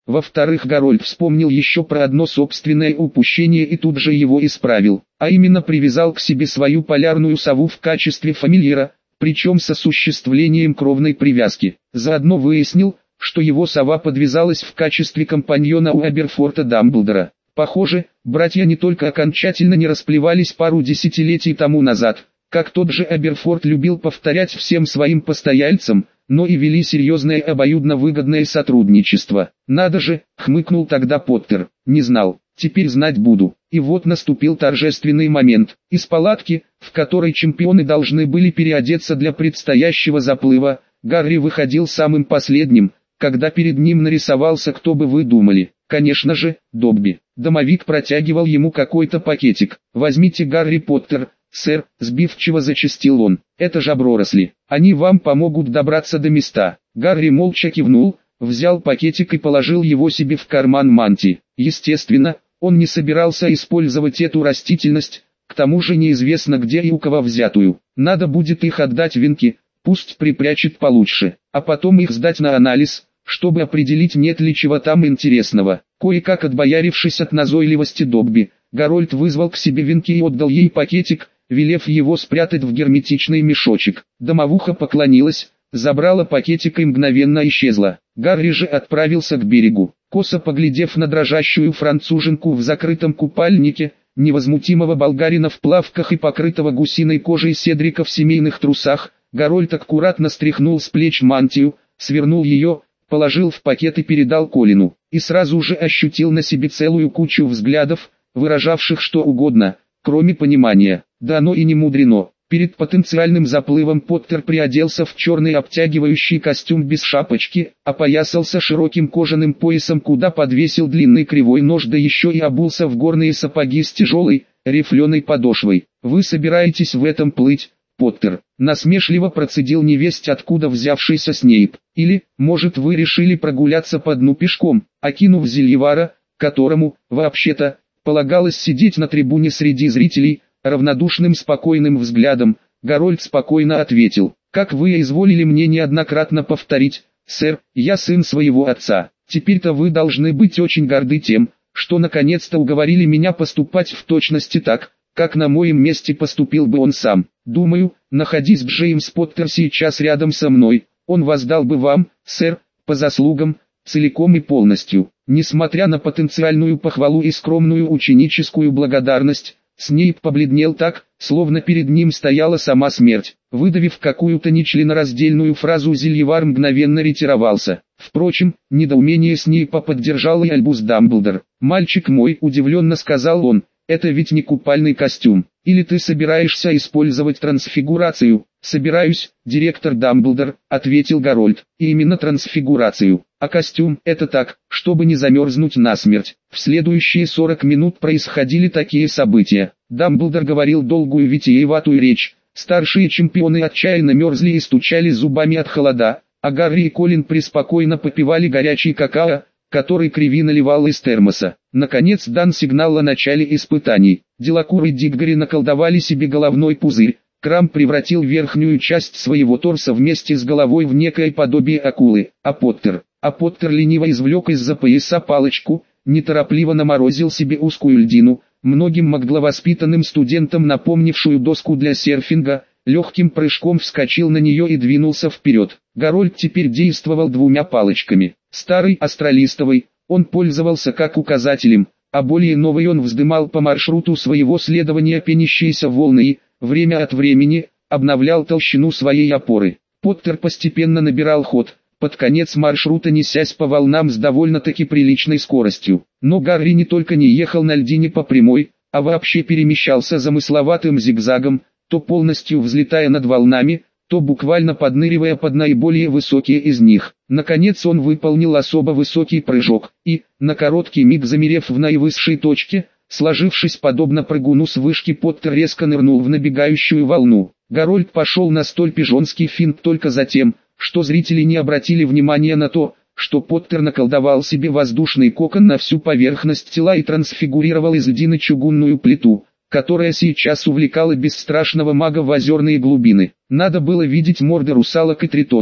Во-вторых, Гарольд вспомнил еще про одно собственное упущение и тут же его исправил, а именно привязал к себе свою полярную сову в качестве фамильяра, причем с осуществлением кровной привязки. Заодно выяснил, что его сова подвязалась в качестве компаньона у Аберфорта Дамблдора. Похоже, братья не только окончательно не расплевались пару десятилетий тому назад, как тот же Аберфорд любил повторять всем своим постояльцам, но и вели серьезное обоюдно выгодное сотрудничество. «Надо же», — хмыкнул тогда Поттер, — «не знал, теперь знать буду». И вот наступил торжественный момент. Из палатки, в которой чемпионы должны были переодеться для предстоящего заплыва, Гарри выходил самым последним, когда перед ним нарисовался, кто бы вы думали. Конечно же, Добби. Домовик протягивал ему какой-то пакетик. «Возьмите, Гарри Поттер, сэр», — сбивчиво зачастил он. «Это жаброросли. Они вам помогут добраться до места». Гарри молча кивнул, взял пакетик и положил его себе в карман мантии. Естественно, он не собирался использовать эту растительность, к тому же неизвестно где и у кого взятую. Надо будет их отдать Винки, пусть припрячет получше, а потом их сдать на анализ, чтобы определить, нет ли чего там интересного. Кое-как отбоярившись от назойливости Добби, Гарольд вызвал к себе Винки и отдал ей пакетик, велев его спрятать в герметичный мешочек. Домовуха поклонилась, забрала пакетик и мгновенно исчезла. Гарри же отправился к берегу. Косо поглядев на дрожащую француженку в закрытом купальнике, невозмутимого болгарина в плавках и покрытого гусиной кожей Седрика в семейных трусах, Гарольд аккуратно стряхнул с плеч мантию, свернул ее, положил в пакет и передал Колину, и сразу же ощутил на себе целую кучу взглядов, выражавших что угодно, кроме понимания. Да оно и не мудрено. Перед потенциальным заплывом Поттер приоделся в черный обтягивающий костюм без шапочки, опоясался широким кожаным поясом, куда подвесил длинный кривой нож, да еще и обулся в горные сапоги с тяжелой, рифленой подошвой. «Вы собираетесь в этом плыть, Поттер?» — насмешливо процедил невесть откуда взявшийся Снейп. «Или, может, вы решили прогуляться по дну пешком?» Окинув Зельевара, которому, вообще-то, полагалось сидеть на трибуне среди зрителей, равнодушным спокойным взглядом, Гарольд спокойно ответил: «Как вы изволили мне неоднократно повторить, сэр, я сын своего отца. Теперь-то вы должны быть очень горды тем, что наконец-то уговорили меня поступать в точности так, как на моем месте поступил бы он сам. Думаю, находись Джеймс Поттер сейчас рядом со мной, он воздал бы вам, сэр, по заслугам, целиком и полностью». Несмотря на потенциальную похвалу и скромную ученическую благодарность, Снейп побледнел так, словно перед ним стояла сама смерть. Выдавив какую-то нечленораздельную фразу, Зельевар мгновенно ретировался. Впрочем, недоумение Снейпа поддержал и Альбус Дамблдор. «Мальчик мой», — удивленно сказал он, — «это ведь не купальный костюм. Или ты собираешься использовать трансфигурацию?» «Собираюсь, директор Дамблдор», — ответил Гарольд, — «и именно трансфигурацию. А костюм — это так, чтобы не замерзнуть насмерть». В следующие 40 минут происходили такие события. Дамблдор говорил долгую витиеватую речь, старшие чемпионы отчаянно мерзли и стучали зубами от холода, а Гарри и Колин преспокойно попивали горячий какао, который Криви наливал из термоса. Наконец дан сигнал о начале испытаний. Делакур и Диггори наколдовали себе головной пузырь. Крам превратил верхнюю часть своего торса вместе с головой в некое подобие акулы, а Поттер лениво извлек из-за пояса палочку, неторопливо наморозил себе узкую льдину, многим магловоспитанным студентам напомнившую доску для серфинга, легким прыжком вскочил на нее и двинулся вперед. Гарольд теперь действовал двумя палочками. Старый астролистовый, он пользовался как указателем, а более новый он вздымал по маршруту своего следования пенящиеся волны и, время от времени, обновлял толщину своей опоры. Поттер постепенно набирал ход, под конец маршрута несясь по волнам с довольно-таки приличной скоростью. Но Гарри не только не ехал на льдине по прямой, а вообще перемещался замысловатым зигзагом, то полностью взлетая над волнами, то буквально подныривая под наиболее высокие из них. Наконец он выполнил особо высокий прыжок, и, на короткий миг замерев в наивысшей точке, сложившись подобно прыгуну с вышки, Поттер резко нырнул в набегающую волну. Гарольд пошел на столь пижонский финт только за тем, что зрители не обратили внимания на то, что Поттер наколдовал себе воздушный кокон на всю поверхность тела и трансфигурировал из льдины чугунную плиту, которая сейчас увлекала бесстрашного мага в озерные глубины. Надо было видеть морды русалок и тритонов,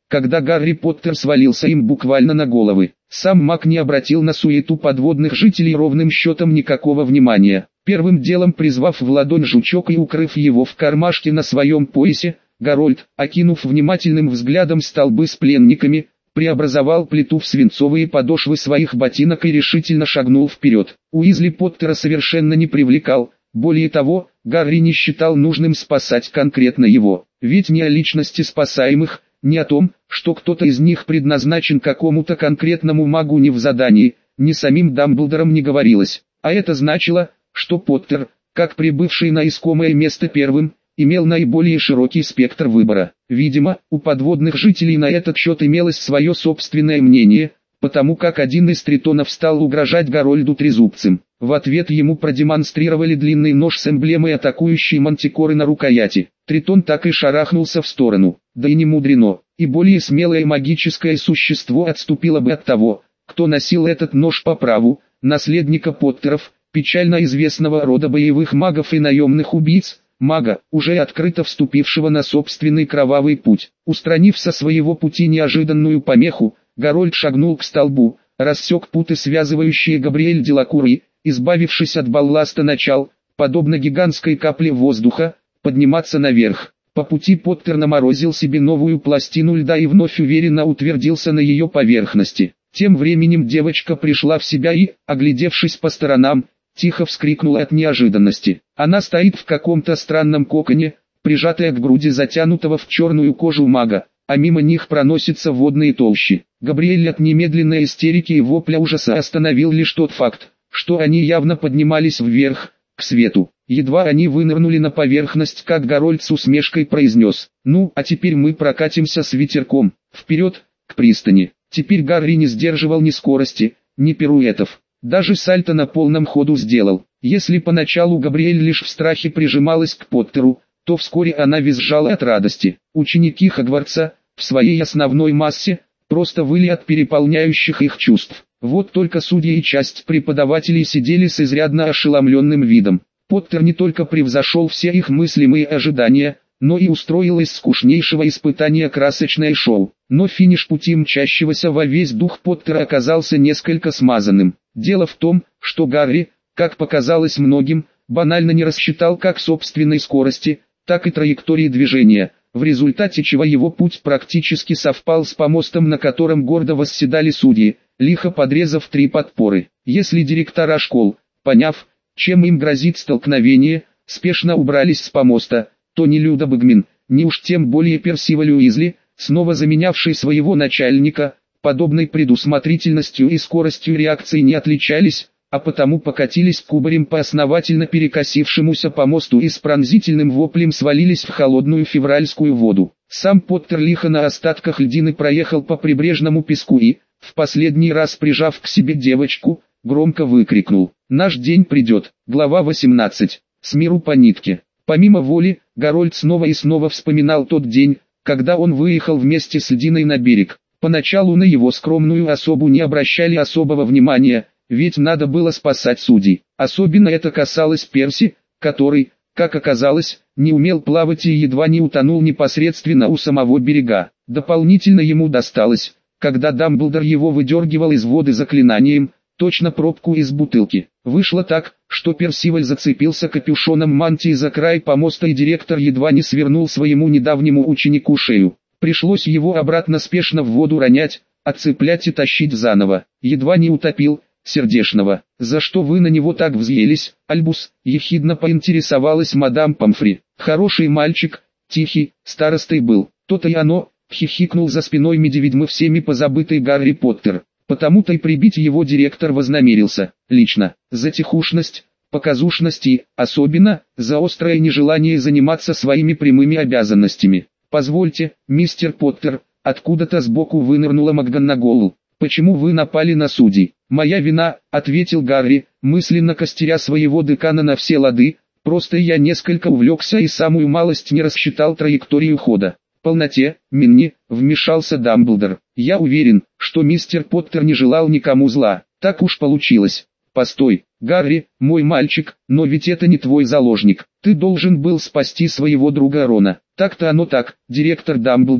когда Гарри Поттер свалился им буквально на головы. Сам маг не обратил на суету подводных жителей ровным счетом никакого внимания. Первым делом призвав в ладонь жучок и укрыв его в кармашке на своем поясе, Гарольд, окинув внимательным взглядом столбы с пленниками, преобразовал плиту в свинцовые подошвы своих ботинок и решительно шагнул вперед. Уизли Поттера совершенно не привлекал, более того, Гарри не считал нужным спасать конкретно его, ведь ни о личности спасаемых, ни о том, что кто-то из них предназначен какому-то конкретному магу ни в задании, ни самим Дамблдором не говорилось, а это значило, что Поттер, как прибывший на искомое место первым, имел наиболее широкий спектр выбора. Видимо, у подводных жителей на этот счет имелось свое собственное мнение, потому как один из тритонов стал угрожать Гарольду трезубцем. В ответ ему продемонстрировали длинный нож с эмблемой атакующей мантикоры на рукояти. Тритон так и шарахнулся в сторону, да и не мудрено, и более смелое магическое существо отступило бы от того, кто носил этот нож по праву, наследника Поттеров, печально известного рода боевых магов и наемных убийц, мага, уже открыто вступившего на собственный кровавый путь. Устранив со своего пути неожиданную помеху, Гарольд шагнул к столбу, рассек путы, связывающие Габриэль Делакур и, избавившись от балласта, начал, подобно гигантской капле воздуха, подниматься наверх. По пути Поттер наморозил себе новую пластину льда и вновь уверенно утвердился на ее поверхности. Тем временем девочка пришла в себя и, оглядевшись по сторонам, тихо вскрикнула от неожиданности. Она стоит в каком-то странном коконе, прижатая к груди затянутого в черную кожу мага, а мимо них проносятся водные толщи. Габриэль от немедленной истерики и вопля ужаса остановил лишь тот факт, что они явно поднимались вверх, к свету. Едва они вынырнули на поверхность, как Гарольд с усмешкой произнес: «Ну, а теперь мы прокатимся с ветерком, вперед, к пристани». Теперь Гарри не сдерживал ни скорости, ни пируэтов. Даже сальто на полном ходу сделал. Если поначалу Габриэль лишь в страхе прижималась к Поттеру, то вскоре она визжала от радости. Ученики Хогвартса, в своей основной массе, просто выли от переполняющих их чувств. Вот только судьи и часть преподавателей сидели с изрядно ошеломленным видом. Поттер не только превзошел все их мыслимые ожидания, но и устроил из скучнейшего испытания красочное шоу. Но финиш пути мчащегося во весь дух Поттера оказался несколько смазанным. Дело в том, что Гарри, как показалось многим, банально не рассчитал как собственной скорости, так и траектории движения, в результате чего его путь практически совпал с помостом, на котором гордо восседали судьи, лихо подрезав 3 подпоры. Если директора школ, поняв, чем им грозит столкновение, спешно убрались с помоста, то ни Люда Багмин, ни уж тем более Персиваль Уизли, снова заменявший своего начальника, подобной предусмотрительностью и скоростью реакции не отличались, а потому покатились кубарем по основательно перекосившемуся помосту и с пронзительным воплем свалились в холодную февральскую воду. Сам Поттер лихо на остатках льдины проехал по прибрежному песку и, в последний раз прижав к себе девочку, громко выкрикнул: «Наш день придет». Глава 18. С миру по нитке. Помимо воли, Гарольд снова и снова вспоминал тот день, когда он выехал вместе с льдиной на берег. Поначалу на его скромную особу не обращали особого внимания, ведь надо было спасать судей. Особенно это касалось Перси, который, как оказалось, не умел плавать и едва не утонул непосредственно у самого берега. Дополнительно ему досталось, когда Дамблдор его выдергивал из воды заклинанием, точно пробку из бутылки. Вышло так, что Персиваль зацепился капюшоном мантии за край помоста и директор едва не свернул своему недавнему ученику шею. Пришлось его обратно спешно в воду ронять, отцеплять и тащить заново. Едва не утопил, сердешного. «За что вы на него так взъелись, Альбус?» — ехидно поинтересовалась мадам Помфри. «Хороший мальчик, тихий, старостой был». «То-то и оно», — хихикнул за спиной медведьмы всеми позабытый Гарри Поттер. Потому-то и прибить его директор вознамерился, лично, за тихушность, показушность и, особенно, за острое нежелание заниматься своими прямыми обязанностями. «Позвольте, мистер Поттер», — откуда-то сбоку вынырнула МакГонагall. «Почему вы напали на судей?» «Моя вина», — ответил Гарри, мысленно костеря своего декана на все лады, «просто я несколько увлекся и самую малость не рассчитал траекторию хода». «Полноте, Минни», — вмешался Дамблдор. «Я уверен, что мистер Поттер не желал никому зла. Так уж получилось». «Постой, Гарри, мой мальчик, но ведь это не твой заложник. Ты должен был спасти своего друга Рона». «Так-то оно так, директор Дамблдор»,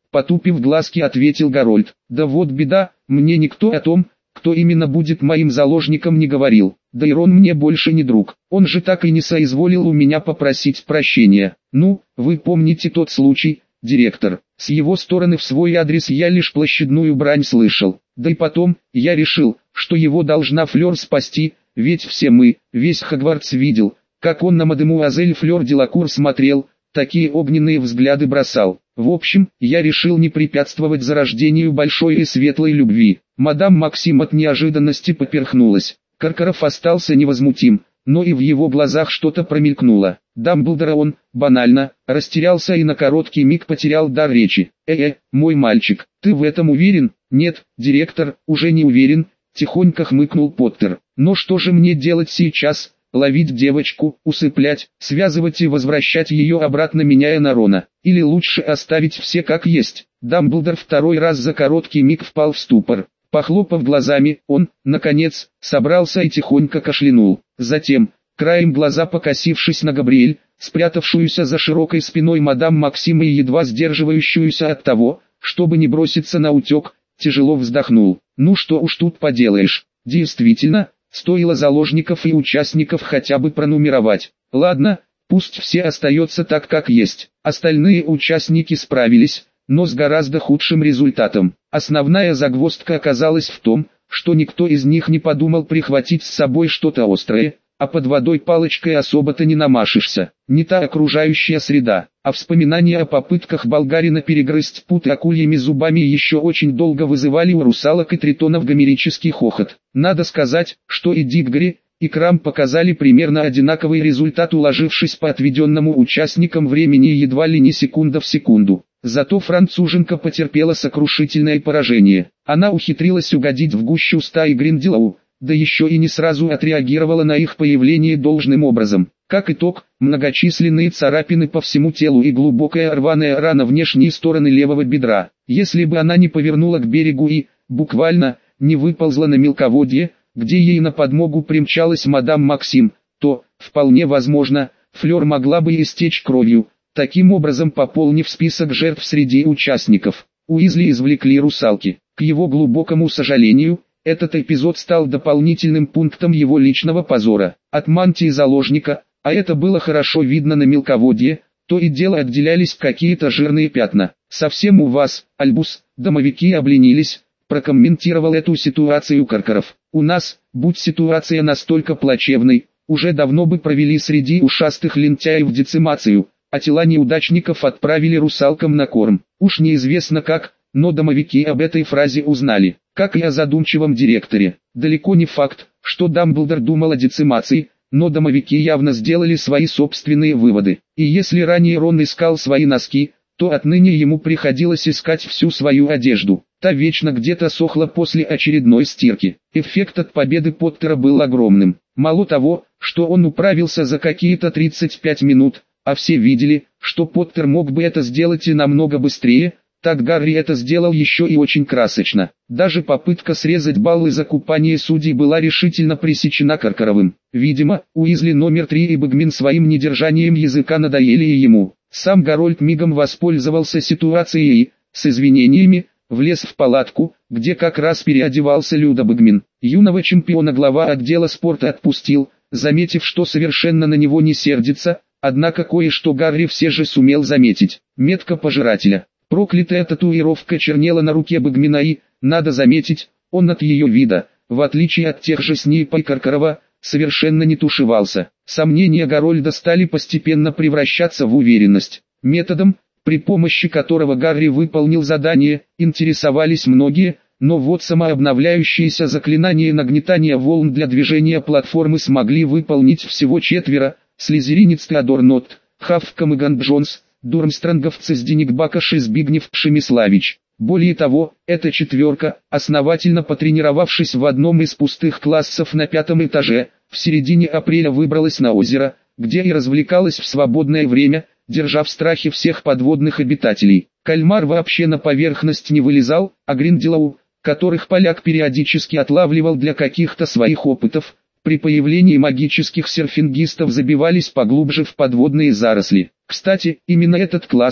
потупив глазки, ответил Гарольд. Да вот беда, мне никто о том, кто именно будет моим заложником, не говорил. Да и Рон мне больше не друг. Он же так и не соизволил у меня попросить прощения. Ну, вы помните тот случай, директор. С его стороны в свой адрес я лишь площадную брань слышал. Да и потом, я решил, что его должна Флёр спасти, ведь все мы, весь Хогвартс видел, как он на мадемуазель Флёр Делакур смотрел, такие огненные взгляды бросал. В общем, я решил не препятствовать зарождению большой и светлой любви. Мадам Максим от неожиданности поперхнулась. Каркаров остался невозмутим, но и в его глазах что-то промелькнуло. Дамблдора он, банально, растерялся и на короткий миг потерял дар речи. Мой мальчик, ты в этом уверен? Нет, директор, уже не уверен, тихонько хмыкнул Поттер. Но что же мне делать сейчас? Ловить девочку, усыплять, связывать и возвращать ее обратно, меняя на Рона? Или лучше оставить все как есть? Дамблдор второй раз за короткий миг впал в ступор. Похлопав глазами, он, наконец, собрался и тихонько кашлянул. Затем, краем глаза покосившись на Габриэль, спрятавшуюся за широкой спиной мадам Максима и едва сдерживающуюся от того, чтобы не броситься на утек, тяжело вздохнул. Ну что уж тут поделаешь, действительно, стоило заложников и участников хотя бы пронумеровать. Ладно, пусть все остается так как есть. Остальные участники справились, но с гораздо худшим результатом. Основная загвоздка оказалась в том, что никто из них не подумал прихватить с собой что-то острое, а под водой палочкой особо-то не намашешься. Не та окружающая среда, а вспоминания о попытках болгарина перегрызть путы акульями зубами еще очень долго вызывали у русалок и тритонов гомерический хохот. Надо сказать, что и Диггори, и Крам показали примерно одинаковый результат, уложившись по отведенному участникам времени едва ли не секунда в секунду. Зато француженка потерпела сокрушительное поражение. Она ухитрилась угодить в гущу стаи Гринделоу, да еще и не сразу отреагировала на их появление должным образом. Как итог, многочисленные царапины по всему телу и глубокая рваная рана внешней стороны левого бедра. Если бы она не повернула к берегу и, буквально, не выползла на мелководье, где ей на подмогу примчалась мадам Максим, то, вполне возможно, Флёр могла бы истечь кровью, таким образом пополнив список жертв среди участников. Уизли извлекли русалки. К его глубокому сожалению, этот эпизод стал дополнительным пунктом его личного позора. От мантии заложника, а это было хорошо видно на мелководье, то и дело отделялись какие-то жирные пятна. «Совсем у вас, Альбус, домовики обленились», прокомментировал эту ситуацию Каркаров. «У нас, будь ситуация настолько плачевной, уже давно бы провели среди ушастых лентяев децимацию, а тела неудачников отправили русалкам на корм. Уж неизвестно как, но домовики об этой фразе узнали, как и о задумчивом директоре. Далеко не факт, что Дамблдор думал о децимации, но домовики явно сделали свои собственные выводы. И если ранее Рон искал свои носки, то отныне ему приходилось искать всю свою одежду. Та вечно где-то сохла после очередной стирки. Эффект от победы Поттера был огромным. Мало того, что он управился за какие-то 35 минут, а все видели, что Поттер мог бы это сделать и намного быстрее, так Гарри это сделал еще и очень красочно. Даже попытка срезать баллы за купание судей была решительно пресечена Каркаровым. Видимо, Уизли номер 3 и Багмин своим недержанием языка надоели и ему. Сам Гарольд мигом воспользовался ситуацией и, с извинениями, влез в палатку, где как раз переодевался Люда Багмин. Юного чемпиона глава отдела спорта отпустил, заметив, что совершенно на него не сердится, однако кое-что Гарри все же сумел заметить. Метка пожирателя. Проклятая татуировка чернела на руке Багмина и, надо заметить, он от ее вида, в отличие от тех же Снейпа и Каркарова, совершенно не тушевался. Сомнения Гарольда стали постепенно превращаться в уверенность. Методом, при помощи которого Гарри выполнил задание, интересовались многие, но вот самообновляющиеся заклинания нагнетания волн для движения платформы смогли выполнить всего 4, слизеринец Теодор Нотт, Хавкам и Ганджонс, Дурмстранговцы Зденик Бакаш и Збигнев Пшемиславич. Более того, эта четверка, основательно потренировавшись в одном из пустых классов на 5-м этаже, в середине апреля выбралась на озеро, где и развлекалась в свободное время, держа в страхе всех подводных обитателей. Кальмар вообще на поверхность не вылезал, а Гринделоу, которых поляк периодически отлавливал для каких-то своих опытов, при появлении магических серфингистов забивались поглубже в подводные заросли. Кстати, именно этот класс,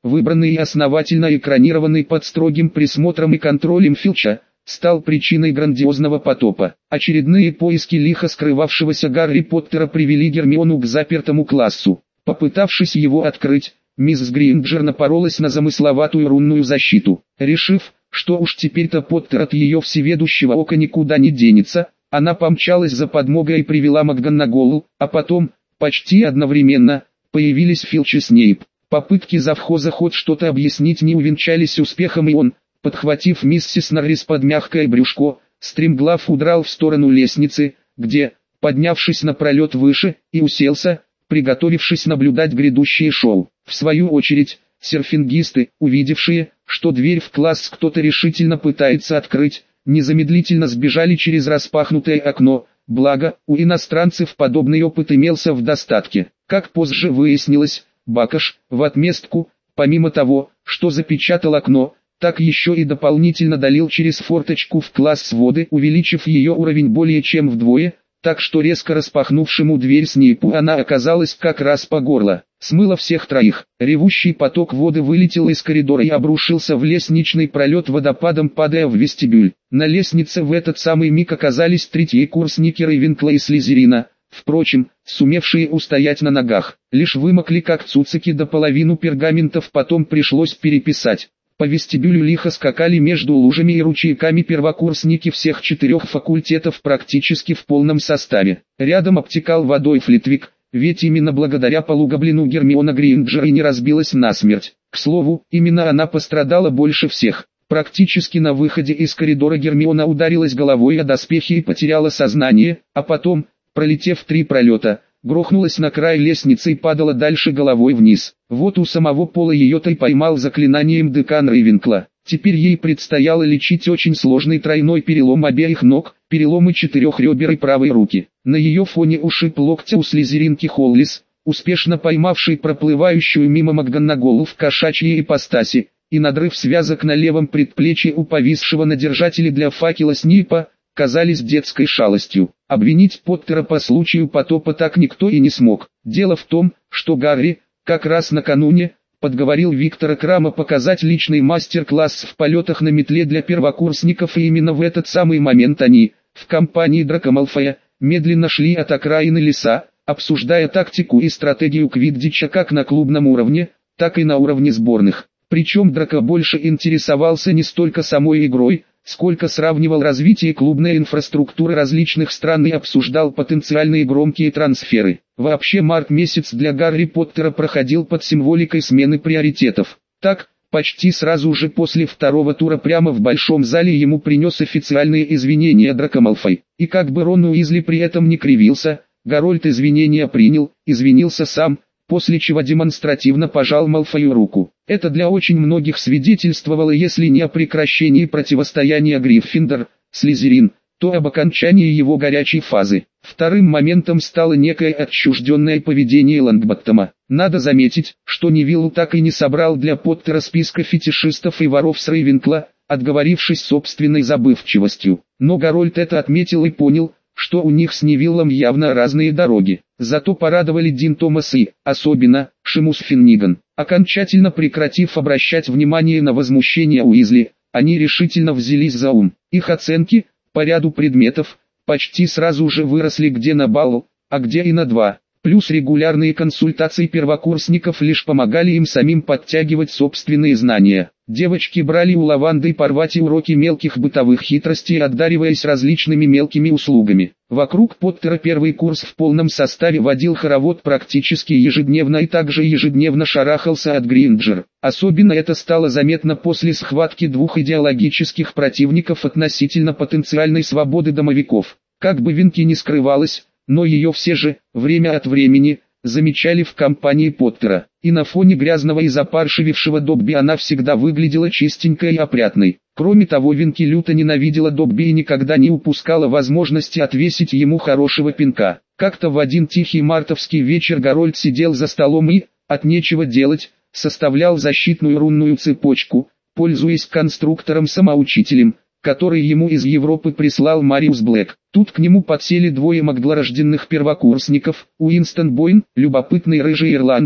выбранный и основательно экранированный под строгим присмотром и контролем Филча, стал причиной грандиозного потопа. Очередные поиски лихо скрывавшегося Гарри Поттера привели Гермиону к запертому классу. Попытавшись его открыть, мисс Грейнджер напоролась на замысловатую рунную защиту. Решив, что уж теперь-то Поттер от ее всеведущего ока никуда не денется, она помчалась за подмогой и привела МакГонагall, а потом, почти одновременно, появились Филч и Снейп. Попытки завхоза хоть что-то объяснить не увенчались успехом, и он, подхватив миссис Норрис под мягкое брюшко, стремглав удрал в сторону лестницы, где, поднявшись напролет выше, и уселся, приготовившись наблюдать грядущее шоу. В свою очередь, серфингисты, увидевшие, что дверь в класс кто-то решительно пытается открыть, незамедлительно сбежали через распахнутое окно, благо, у иностранцев подобный опыт имелся в достатке. Как позже выяснилось, Бакаш, в отместку, помимо того, что запечатал окно, так еще и дополнительно долил через форточку в класс воды, увеличив ее уровень более чем вдвое, так что резко распахнувшему дверь Снейпу она оказалась как раз по горло. Смыло всех троих. Ревущий поток воды вылетел из коридора и обрушился в лестничный пролет водопадом, падая в вестибюль. На лестнице в этот самый миг оказались третьекурсники Рейвенкла и Слизерина, впрочем, сумевшие устоять на ногах. Лишь вымокли как цуцики, до половину пергаментов потом пришлось переписать. По вестибюлю лихо скакали между лужами и ручейками первокурсники всех 4 факультетов практически в полном составе. Рядом обтекал водой Флитвик, ведь именно благодаря полугоблину Гермиона Грейнджер и не разбилась насмерть. К слову, именно она пострадала больше всех. Практически на выходе из коридора Гермиона ударилась головой о доспехи и потеряла сознание, а потом, пролетев 3 пролета, грохнулась на край лестницы и падала дальше головой вниз. Вот у самого пола ее-то и поймал заклинанием декан Рейвенкла. Теперь ей предстояло лечить очень сложный тройной перелом обеих ног, переломы 4 ребер и правой руки. На ее фоне ушиб локтя у слизеринки Холлис, успешно поймавший проплывающую мимо МакГонагall в кошачьей ипостаси, и надрыв связок на левом предплечье у повисшего на держателе для факела Снейпа, казались детской шалостью. Обвинить Поттера по случаю потопа так никто и не смог. Дело в том, что Гарри, как раз накануне, подговорил Виктора Крама показать личный мастер-класс в полетах на метле для первокурсников, и именно в этот самый момент они, в компании Драко Малфоя, медленно шли от окраины леса, обсуждая тактику и стратегию квиддича как на клубном уровне, так и на уровне сборных. Причем Драко больше интересовался не столько самой игрой, сколько сравнивал развитие клубной инфраструктуры различных стран и обсуждал потенциальные громкие трансферы. Вообще март месяц для Гарри Поттера проходил под символикой смены приоритетов. Так, почти сразу же после второго тура прямо в большом зале ему принес официальные извинения Драко Малфой. И как бы Рон Уизли при этом не кривился, Гарольд извинения принял, извинился сам, после чего демонстративно пожал Малфою руку. Это для очень многих свидетельствовало, если не о прекращении противостояния Гриффиндор-Слизерин, то об окончании его горячей фазы. Вторым моментом стало некое отчужденное поведение Лонгботтома. Надо заметить, что Невилл так и не собрал для Поттера списка фетишистов и воров с Рейвенкла, отговорившись собственной забывчивостью. Но Гарольд это отметил и понял, что у них с Невиллом явно разные дороги. Зато порадовали Дин Томас и, особенно, Шимус Финниган. Окончательно прекратив обращать внимание на возмущение Уизли, они решительно взялись за ум. Их оценки, по ряду предметов, почти сразу же выросли где на балл, а где и на 2. Плюс регулярные консультации первокурсников лишь помогали им самим подтягивать собственные знания. Девочки брали у Лаванды Парвати уроки мелких бытовых хитростей, одариваясь различными мелкими услугами. Вокруг Поттера первый курс в полном составе водил хоровод практически ежедневно и также ежедневно шарахался от Гринджер. Особенно это стало заметно после схватки 2 идеологических противников относительно потенциальной свободы домовиков. Как бы Винки не скрывалась, но ее все же, время от времени, замечали в компании Поттера. И на фоне грязного и запаршивившего Добби она всегда выглядела чистенькой и опрятной. Кроме того, Винки люто ненавидела Добби и никогда не упускала возможности отвесить ему хорошего пинка. Как-то в один тихий мартовский вечер Гарольд сидел за столом и, от нечего делать, составлял защитную рунную цепочку, пользуясь конструктором-самоучителем, который ему из Европы прислал Мариус Блэк. Тут к нему подсели 2 маглорожденных первокурсников, Уинстон Бойн, любопытный рыжий ирландец,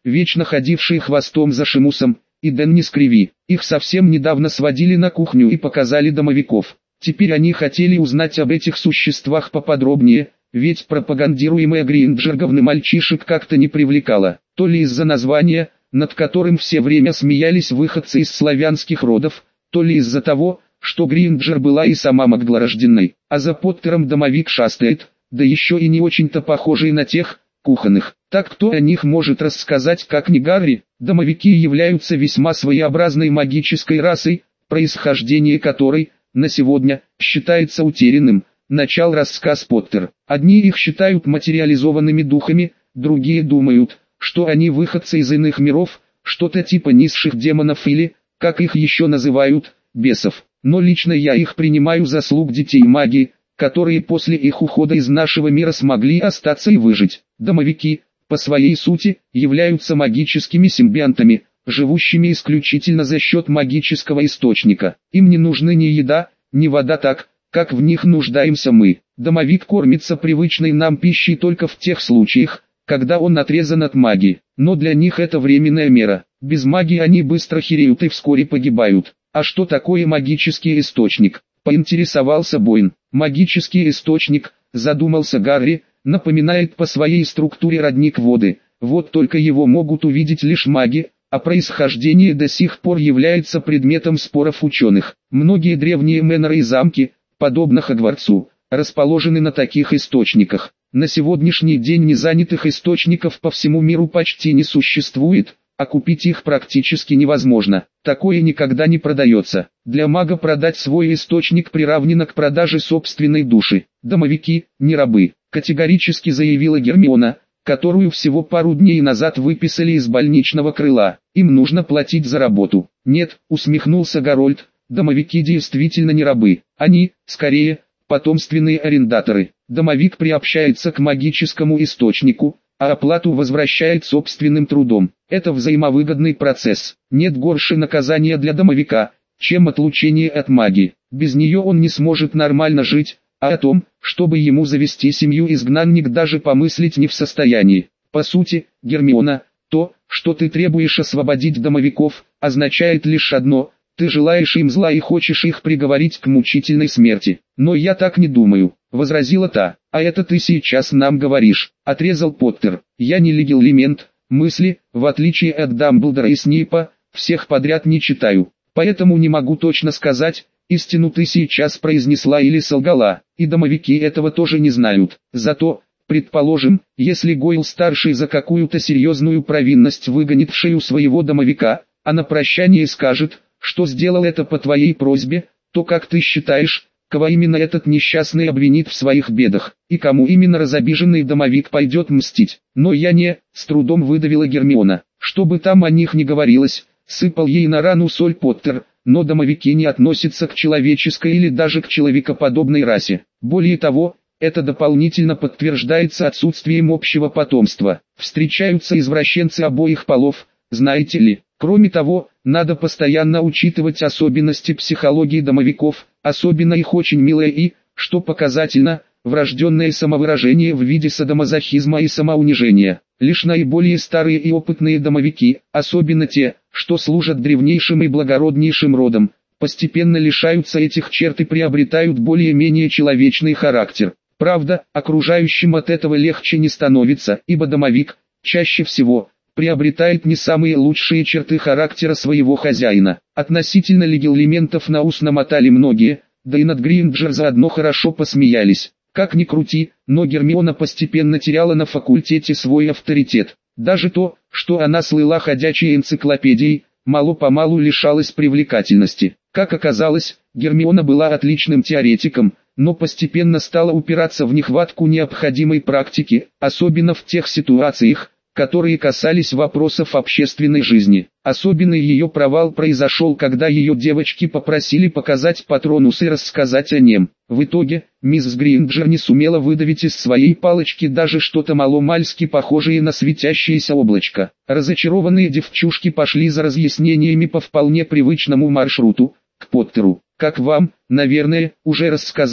вечно ходившие хвостом за Шимусом, и Дэнни Скриви. Их совсем недавно сводили на кухню и показали домовиков. Теперь они хотели узнать об этих существах поподробнее, ведь пропагандируемая Гринджерговны мальчишек как-то не привлекала. То ли из-за названия, над которым все время смеялись выходцы из славянских родов, то ли из-за того, что Гринджер была и сама могла-рожденной, а за Поттером домовик шастает, да еще и не очень-то похожий на тех, кухонных. Так кто о них может рассказать, как не Гарри? Домовики являются весьма своеобразной магической расой, происхождение которой, на сегодня, считается утерянным. Начал рассказ Поттер. Одни их считают материализованными духами, другие думают, что они выходцы из иных миров, что-то типа низших демонов или, как их еще называют, бесов. Но лично я их принимаю за слуг детей магии, которые после их ухода из нашего мира смогли остаться и выжить. Домовики, по своей сути, являются магическими симбионтами, живущими исключительно за счет магического источника. Им не нужны ни еда, ни вода так, как в них нуждаемся мы. Домовик кормится привычной нам пищей только в тех случаях, когда он отрезан от магии. Но для них это временная мера. Без магии они быстро хереют и вскоре погибают. А что такое магический источник? Поинтересовался Бойн. Магический источник, задумался Гарри, напоминает по своей структуре родник воды. Вот только его могут увидеть лишь маги, а происхождение до сих пор является предметом споров ученых. Многие древние мэноры и замки, подобно Хогвартсу, расположены на таких источниках. На сегодняшний день незанятых источников по всему миру почти не существует, а купить их практически невозможно. Такое никогда не продается. Для мага продать свой источник приравнено к продаже собственной души. Домовики, не рабы, категорически заявила Гермиона, которую всего пару дней назад выписали из больничного крыла. Им нужно платить за работу. Нет, усмехнулся Гарольд, домовики действительно не рабы. Они, скорее, потомственные арендаторы. Домовик приобщается к магическому источнику, а оплату возвращает собственным трудом. Это взаимовыгодный процесс. Нет горше наказания для домовика, чем отлучение от магии. Без нее он не сможет нормально жить, а о том, чтобы ему завести семью, изгнанник даже помыслить не в состоянии. По сути, Гермиона, то, что ты требуешь освободить домовиков, означает лишь одно – ты желаешь им зла и хочешь их приговорить к мучительной смерти. Но я так не думаю, возразила та. А это ты сейчас нам говоришь, отрезал Поттер. Я не легилимент, мысли, в отличие от Дамблдора и Снейпа, всех подряд не читаю. Поэтому не могу точно сказать, истину ты сейчас произнесла или солгала, и домовики этого тоже не знают. Зато, предположим, если Гойл-старший за какую-то серьезную провинность выгонит в шею своего домовика, а на прощание скажет, что сделал это по твоей просьбе, то как ты считаешь, кого именно этот несчастный обвинит в своих бедах, и кому именно разобиженный домовик пойдет мстить? Но я не, с трудом выдавила Гермиона, чтобы там о них не говорилось, сыпал ей на рану соль Поттер, но домовики не относятся к человеческой или даже к человекоподобной расе. Более того, это дополнительно подтверждается отсутствием общего потомства. Встречаются извращенцы обоих полов, знаете ли. Кроме того, надо постоянно учитывать особенности психологии домовиков, особенно их очень милое и, что показательно, врожденное самовыражение в виде садомазохизма и самоунижения. Лишь наиболее старые и опытные домовики, особенно те, что служат древнейшим и благороднейшим родом, постепенно лишаются этих черт и приобретают более-менее человечный характер. Правда, окружающим от этого легче не становится, ибо домовик, чаще всего, приобретает не самые лучшие черты характера своего хозяина. Относительно легилиментов на ус намотали многие, да и над Гринджер заодно хорошо посмеялись. Как ни крути, но Гермиона постепенно теряла на факультете свой авторитет. Даже то, что она слыла ходячей энциклопедией, мало-помалу лишалась привлекательности. Как оказалось, Гермиона была отличным теоретиком, но постепенно стала упираться в нехватку необходимой практики, особенно в тех ситуациях, которые касались вопросов общественной жизни. Особенный ее провал произошел, когда ее девочки попросили показать Патронус и рассказать о нем. В итоге, мисс Гринджер не сумела выдавить из своей палочки даже что-то маломальски похожее на светящееся облачко. Разочарованные девчушки пошли за разъяснениями по вполне привычному маршруту, к Поттеру. Как вам, наверное, уже рассказали,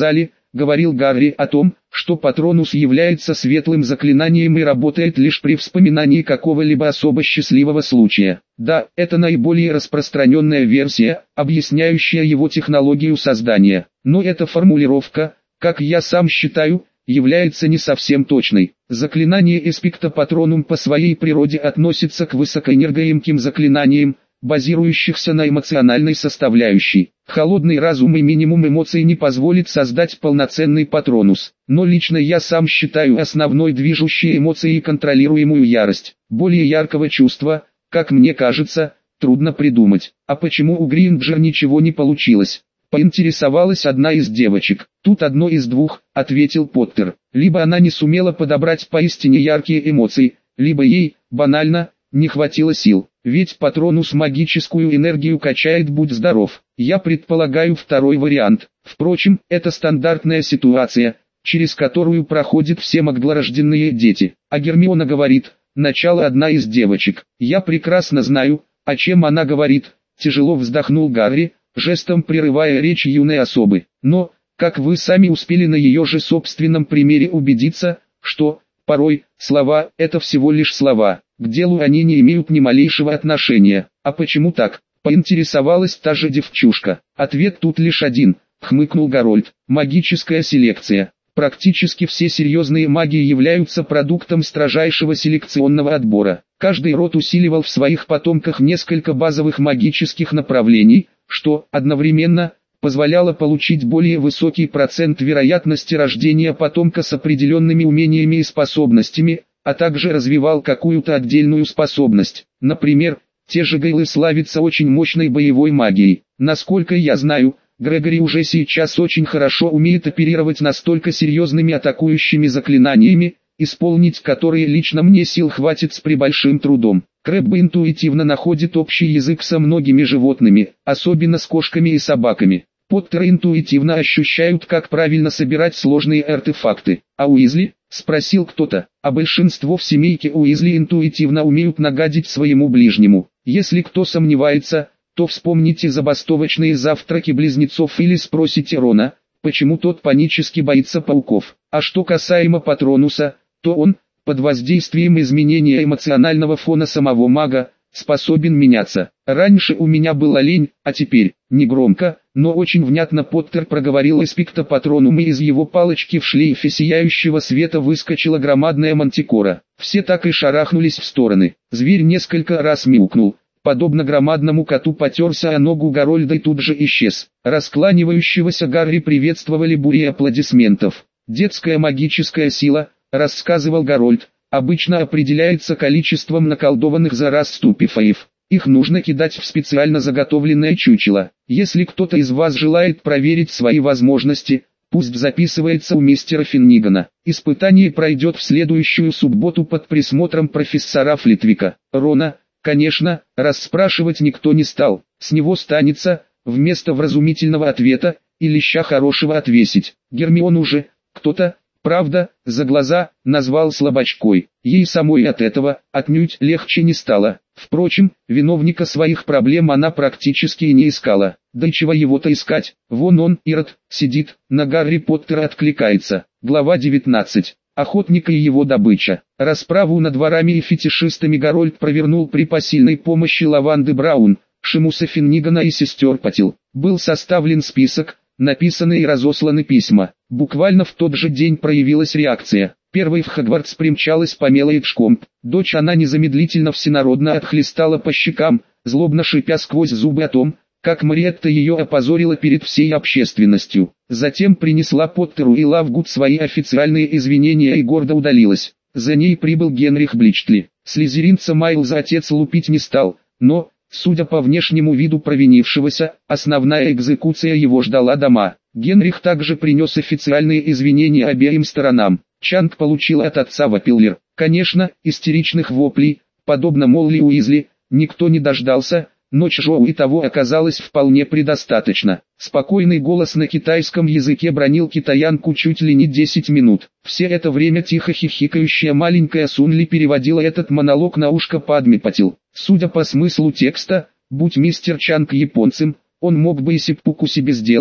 говорил Гарри о том, что Патронус является светлым заклинанием и работает лишь при вспоминании какого-либо особо счастливого случая. Да, это наиболее распространенная версия, объясняющая его технологию создания. Но эта формулировка, как я сам считаю, является не совсем точной. Заклинание Expecto Patronum по своей природе относится к высокоэнергоемким заклинаниям, базирующихся на эмоциональной составляющей. Холодный разум и минимум эмоций не позволит создать полноценный патронус. Но лично я сам считаю основной движущей эмоцией контролируемую ярость. Более яркого чувства, как мне кажется, трудно придумать. А почему у Гринджер ничего не получилось? Поинтересовалась одна из девочек. Тут одно из двух, ответил Поттер. Либо она не сумела подобрать поистине яркие эмоции, либо ей, банально, не хватило сил. Ведь Патронус магическую энергию качает, будь здоров. Я предполагаю второй вариант. Впрочем, это стандартная ситуация, через которую проходят все маглорожденные дети. А Гермиона говорит, начало одна из девочек. Я прекрасно знаю, о чем она говорит, тяжело вздохнул Гарри, жестом прерывая речь юной особы. Но, как вы сами успели на ее же собственном примере убедиться, что, порой, слова – это всего лишь слова, к делу они не имеют ни малейшего отношения. А почему так? Поинтересовалась та же девчушка. Ответ тут лишь один, хмыкнул Гарольд. Магическая селекция. Практически все серьезные маги являются продуктом строжайшего селекционного отбора. Каждый род усиливал в своих потомках несколько базовых магических направлений, что, одновременно, позволяло получить более высокий процент вероятности рождения потомка с определенными умениями и способностями, а также развивал какую-то отдельную способность. Например, те же Гейлы славятся очень мощной боевой магией. Насколько я знаю, Грегори уже сейчас очень хорошо умеет оперировать настолько серьезными атакующими заклинаниями, исполнить которые лично мне сил хватит с пребольшим трудом. Крэбб интуитивно находит общий язык со многими животными, особенно с кошками и собаками. Поттеры интуитивно ощущают, как правильно собирать сложные артефакты. А Уизли? Спросил кто-то. А большинство в семейке Уизли интуитивно умеют нагадить своему ближнему. Если кто сомневается, то вспомните забастовочные завтраки близнецов или спросите Рона, почему тот панически боится пауков. А что касаемо Патронуса, то он, под воздействием изменения эмоционального фона самого мага, способен меняться. Раньше у меня была лень, а теперь, негромко, но очень внятно Поттер проговорил Expecto Patronum, и из его палочки в шлейфе сияющего света выскочила громадная мантикора. Все так и шарахнулись в стороны. Зверь несколько раз мяукнул, подобно громадному коту потерся о ногу Гарольда и тут же исчез. Раскланивающегося Гарри приветствовали бури аплодисментов. Детская магическая сила, рассказывал Гарольд, обычно определяется количеством наколдованных за раз ступифаев. Их нужно кидать в специально заготовленное чучело. Если кто-то из вас желает проверить свои возможности, пусть записывается у мистера Финнигана. Испытание пройдет в следующую субботу под присмотром профессора Флитвика. Рона, конечно, расспрашивать никто не стал. С него станется, вместо вразумительного ответа, и леща хорошего отвесить. Гермиону же, кто-то, правда, за глаза, назвал слабачкой. Ей самой от этого, отнюдь, легче не стало. Впрочем, виновника своих проблем она практически и не искала. Да и чего его-то искать? Вон он, Ирод, сидит, на Гарри Поттера откликается. Глава 19. Охотник и его добыча. Расправу над ворами и фетишистами Гарольд провернул при посильной помощи Лаванды Браун, Шимуса Финнигана и сестер Патил. Был составлен список, написаны и разосланы письма. Буквально в тот же день проявилась реакция. Первой в Хогвартс примчалась Памела Эджкомб. Дочь она незамедлительно всенародно отхлестала по щекам, злобно шипя сквозь зубы о том, как Мариетта ее опозорила перед всей общественностью. Затем принесла Поттеру и Лавгуд свои официальные извинения и гордо удалилась. За ней прибыл Генрих Бличтли. Слизеринца Майлза отец лупить не стал, но, судя по внешнему виду провинившегося, основная экзекуция его ждала дома. Генрих также принес официальные извинения обеим сторонам. Чанг получил от отца вопиллер. Конечно, истеричных воплей, подобно Молли Уизли, никто не дождался, но Чжоу и того оказалось вполне предостаточно. Спокойный голос на китайском языке бранил китаянку чуть ли не 10 минут. Все это время тихо хихикающая маленькая Сунли переводила этот монолог на ушко Падме Патил. Судя по смыслу текста, будь мистер Чанг японцем, он мог бы и сеппуку себе сделать,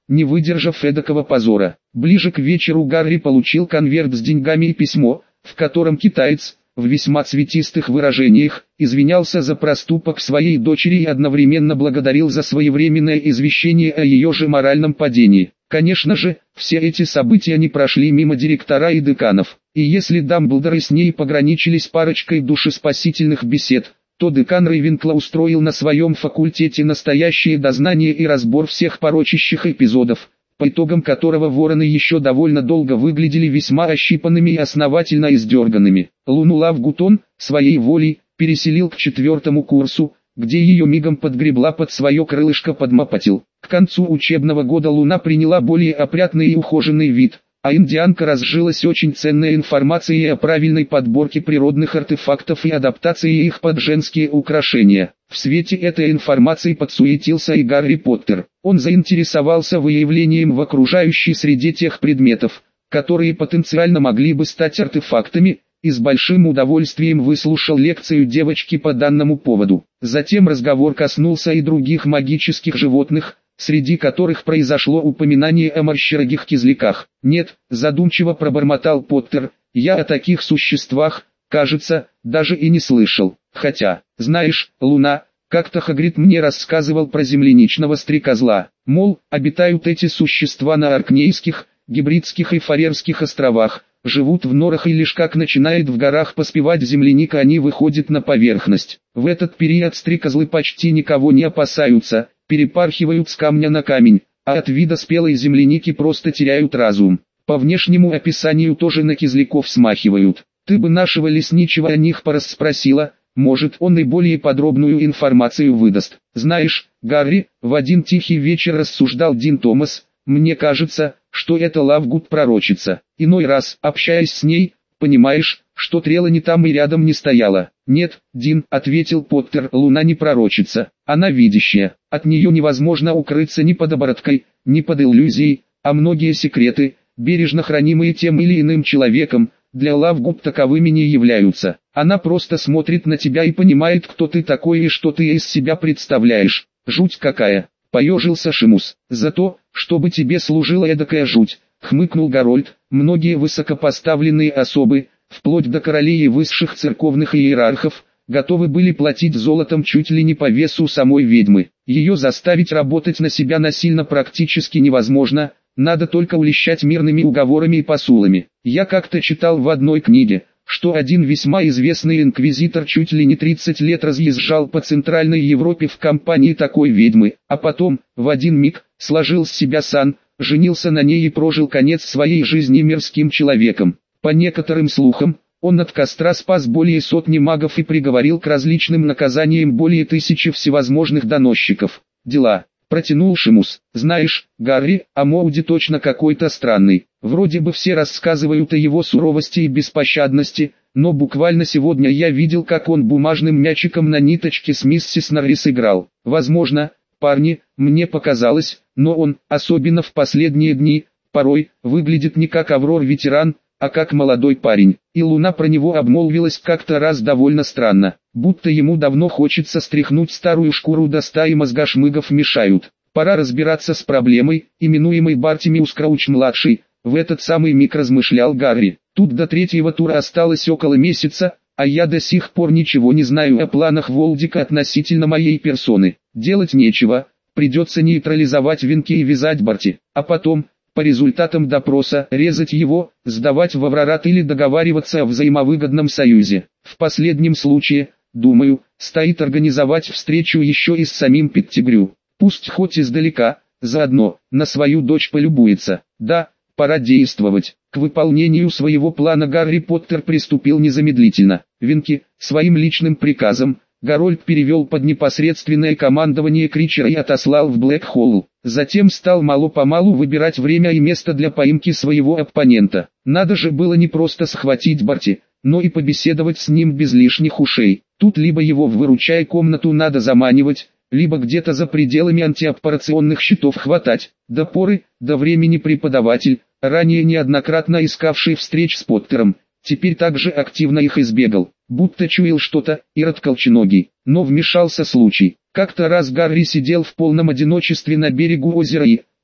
не выдержав эдакого позора. Ближе к вечеру Гарри получил конверт с деньгами и письмо, в котором китаец, в весьма цветистых выражениях, извинялся за проступок своей дочери и одновременно благодарил за своевременное извещение о ее же моральном падении. Конечно же, все эти события не прошли мимо директора и деканов, и если Дамблдоры с ней пограничились парочкой душеспасительных бесед, то декан Рейвенкла устроил на своем факультете настоящее дознание и разбор всех порочащих эпизодов, по итогам которого вороны еще довольно долго выглядели весьма ощипанными и основательно издерганными. Луну Лавгут он, своей волей, переселил к 4-му курсу, где ее мигом подгребла под свое крылышко подмапотил. К концу учебного года Луна приняла более опрятный и ухоженный вид, а индианка разжилась очень ценной информацией о правильной подборке природных артефактов и адаптации их под женские украшения. В свете этой информации подсуетился и Гарри Поттер. Он заинтересовался выявлением в окружающей среде тех предметов, которые потенциально могли бы стать артефактами, и с большим удовольствием выслушал лекцию девочки по данному поводу. Затем разговор коснулся и других магических животных, среди которых произошло упоминание о морщерогих кизляках. «Нет», задумчиво пробормотал Поттер, — «я о таких существах, кажется, даже и не слышал. Хотя, знаешь, Луна, как-то Хагрид мне рассказывал про земляничного стрекозла. Мол, обитают эти существа на Аркнейских, Гибридских и Фарерских островах, живут в норах и лишь как начинает в горах поспевать земляника они выходят на поверхность. В этот период стрекозлы почти никого не опасаются, перепархивают с камня на камень, а от вида спелой земляники просто теряют разум. По внешнему описанию тоже на кизляков смахивают. Ты бы нашего лесничего о них порасспросила, может он и более подробную информацию выдаст. Знаешь, Гарри, в один тихий вечер рассуждал Дин Томас, мне кажется, что это Лавгут пророчица. Иной раз, общаясь с ней, понимаешь, что Трелани там и рядом не стояла. «Нет, Дин», — ответил Поттер, — «Луна не пророчица, она видящая. От нее невозможно укрыться ни под обороткой, ни под иллюзией, а многие секреты, бережно хранимые тем или иным человеком, для Лавгут таковыми не являются. Она просто смотрит на тебя и понимает, кто ты такой и что ты из себя представляешь. Жуть какая!» Поежился Шимус. «За то, чтобы тебе служила эдакая жуть», — хмыкнул Гарольд. «Многие высокопоставленные особы, вплоть до королей и высших церковных иерархов, готовы были платить золотом чуть ли не по весу самой ведьмы. Ее заставить работать на себя насильно практически невозможно, надо только улещать мирными уговорами и посулами. Я как-то читал в одной книге, что один весьма известный инквизитор чуть ли не 30 лет разъезжал по Центральной Европе в компании такой ведьмы, а потом, в один миг, сложил с себя сан, женился на ней и прожил конец своей жизни мирским человеком. По некоторым слухам, он от костра спас более сотни магов и приговорил к различным наказаниям более 1000 всевозможных доносчиков. Дела. Протянул Шимус. «Знаешь, Гарри, а Моуди точно какой-то странный. Вроде бы все рассказывают о его суровости и беспощадности, но буквально сегодня я видел, как он бумажным мячиком на ниточке с миссис Норрис играл. Возможно, парни, мне показалось, но он, особенно в последние дни, порой, выглядит не как Аврор-ветеран, а как молодой парень. И Луна про него обмолвилась как-то раз довольно странно, будто ему давно хочется стряхнуть старую шкуру, до стаи мозгошмыгов мешают. Пора разбираться с проблемой, именуемой Бартимиус Крауч-младший. В этот самый миг размышлял Гарри. Тут до 3-го тура осталось около месяца, а я до сих пор ничего не знаю о планах Волдика относительно моей персоны. Делать нечего, придется нейтрализовать венки и вязать Барти, а потом, по результатам допроса, резать его, сдавать в Аврорат или договариваться о взаимовыгодном союзе. В последнем случае, думаю, стоит организовать встречу еще и с самим Петтигрю. Пусть хоть издалека, заодно, на свою дочь полюбуется. Да, пора действовать. К выполнению своего плана Гарри Поттер приступил незамедлительно. Венки, своим личным приказом, Гарольд перевел под непосредственное командование Кричера и отослал в Блэк-Холл. Затем стал мало-помалу выбирать время и место для поимки своего оппонента. Надо же было не просто схватить Барти, но и побеседовать с ним без лишних ушей. Тут либо его в выручай комнату надо заманивать, либо где-то за пределами антиоппарационных щитов хватать. До поры, до времени преподаватель, ранее неоднократно искавший встреч с Поттером, теперь также активно их избегал, будто чуял что-то, Ирод Колченогий. Но вмешался случай. Как-то раз Гарри сидел в полном одиночестве на берегу озера и,